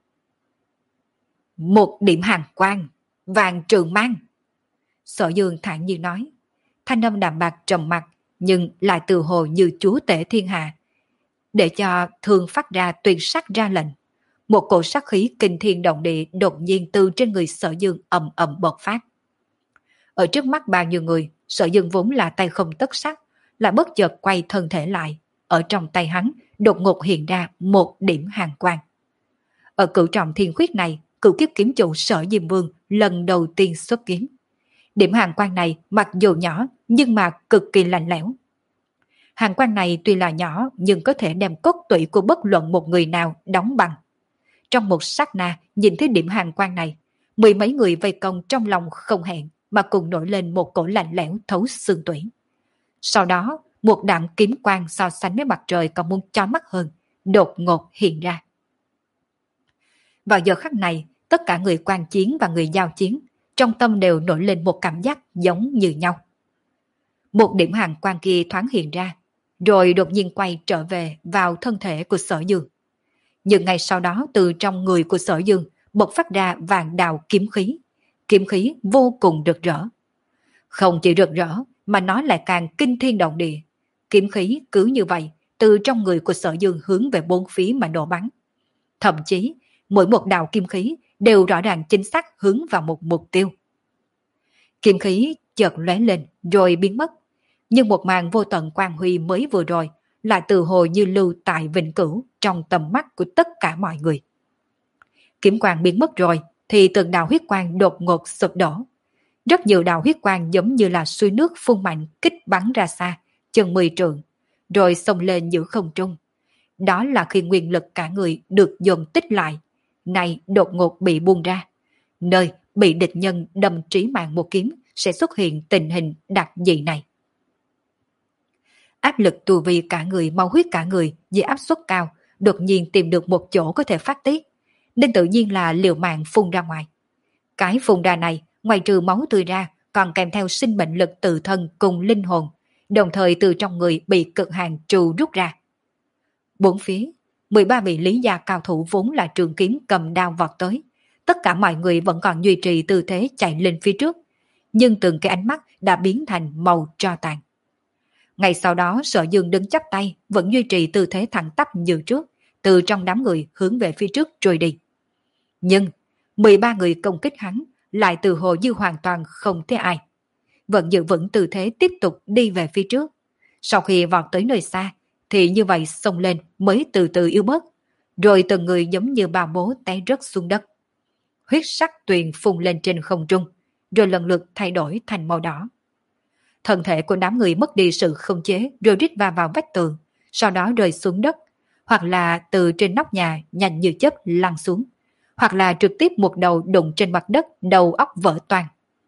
Một điểm hàn quang, vàng trường mang. Sở Dương thản nhiên nói, thanh âm đạm bạc trầm mặc, nhưng lại từ hồ như chúa tể thiên hạ. Để cho thường phát ra tuyệt sắc ra lệnh, một cổ sát khí kinh thiên động địa đột nhiên từ trên người Sở Dương ầm ầm bộc phát. Ở trước mắt bao nhiêu người, Sở Dương vốn là tay không tất sắc, lại bất chợt quay thân thể lại. Ở trong tay hắn đột ngột hiện ra một điểm hàn quang. Ở cửu trọng thiên khuyết này, cửu kiếp kiếm chủ Sở Diêm Vương lần đầu tiên xuất kiếm. Điểm hàn quang này mặc dù nhỏ nhưng mà cực kỳ lạnh lẽo. Hàn quang này tuy là nhỏ nhưng có thể đem cốt tủy của bất luận một người nào đóng băng. Trong một sát na nhìn thấy điểm hàn quang này, mười mấy người vây công trong lòng không hẹn mà cùng nổi lên một cổ lạnh lẽo thấu xương tủy. Sau đó, một đạo kiếm quang so sánh với mặt trời còn muốn chói mắt hơn, đột ngột hiện ra. Vào giờ khắc này, tất cả người quan chiến và người giao chiến, trong tâm đều nổi lên một cảm giác giống như nhau. Một điểm hàn quang kia thoáng hiện ra, rồi đột nhiên quay trở về vào thân thể của Sở Dương. Nhưng ngay sau đó từ trong người của Sở Dương bộc phát ra vàng đào kiếm khí. Kiếm khí vô cùng rực rỡ. Không chỉ rực rỡ mà nó lại càng kinh thiên động địa. Kiếm khí cứ như vậy từ trong người của Sở Dương hướng về bốn phía mà nổ bắn. Thậm chí mỗi một đạo kim khí đều rõ ràng chính xác hướng vào một mục tiêu. Kim khí chợt lóe lên rồi biến mất. Nhưng một màn vô tận quang huy mới vừa rồi lại từ hồ như lưu tại vĩnh cửu trong tầm mắt của tất cả mọi người. Kiếm quang biến mất rồi thì từng đạo huyết quang đột ngột sụp đổ. Rất nhiều đạo huyết quang giống như là suối nước phun mạnh kích bắn ra xa, chừng mười trượng, rồi xông lên giữa không trung. Đó là khi nguyên lực cả người được dồn tích lại, này đột ngột bị buông ra. Nơi bị địch nhân đâm trí mạng một kiếm sẽ xuất hiện tình hình đặc dị này. Áp lực tù vi cả người, máu huyết cả người vì áp suất cao, đột nhiên tìm được một chỗ có thể phát tiết, nên tự nhiên là liều mạng phun ra ngoài. Cái phun ra này, ngoài trừ máu tươi ra, còn kèm theo sinh mệnh lực tự thân cùng linh hồn, đồng thời từ trong người bị cực hạn trù rút ra. Bốn phía, mười ba vị lý gia cao thủ vốn là trường kiếm cầm đao vọt tới. Tất cả mọi người vẫn còn duy trì tư thế chạy lên phía trước, nhưng từng cái ánh mắt đã biến thành màu tro tàn. Ngay sau đó Sở Dương đứng chắp tay, vẫn duy trì tư thế thẳng tắp như trước, từ trong đám người hướng về phía trước trôi đi. Nhưng mười ba người công kích hắn lại từ hồ như hoàn toàn không thấy ai. Vẫn giữ vững tư thế tiếp tục đi về phía trước. Sau khi vọt tới nơi xa, thì như vậy xông lên mới từ từ yếu bớt, rồi từng người giống như bà bố té rớt xuống đất. Huyết sắc tuyền phun lên trên không trung, rồi lần lượt thay đổi thành màu đỏ. Thân thể của đám người mất đi sự khống chế rồi rít va vào vách tường, sau đó rơi xuống đất, hoặc là từ trên nóc nhà nhanh như chớp lăn xuống, hoặc là trực tiếp một đầu đụng trên mặt đất, đầu óc vỡ toang.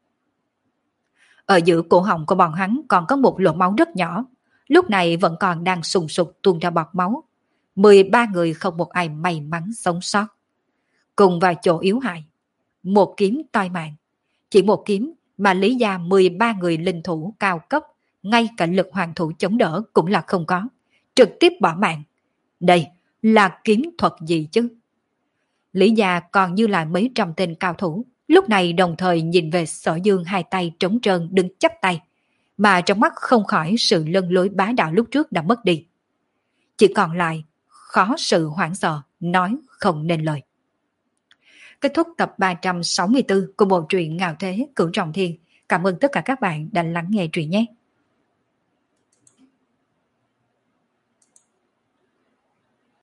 Ở giữa cổ họng của bọn hắn còn có một lỗ máu rất nhỏ, lúc này vẫn còn đang sùng sục tuôn ra bọt máu. mười ba người không một ai may mắn sống sót. Cùng vào chỗ yếu hại, một kiếm toi mạng. Chỉ một kiếm mà lý gia mười ba người linh thủ cao cấp, ngay cả lực hoàng thủ chống đỡ cũng là không có, trực tiếp bỏ mạng. Đây là kiếm thuật gì chứ? Lý gia còn như là mấy trăm tên cao thủ, lúc này đồng thời nhìn về Sở Dương hai tay trống trơn đứng chắp tay, mà trong mắt không khỏi sự lân lối bá đạo lúc trước đã mất đi. Chỉ còn lại khó sự hoảng sợ, nói không nên lời. Kết thúc tập ba trăm sáu mươi tư của bộ truyện Ngạo Thế Cửu Trọng Thiên. Cảm ơn tất cả các bạn đã lắng nghe truyện nhé.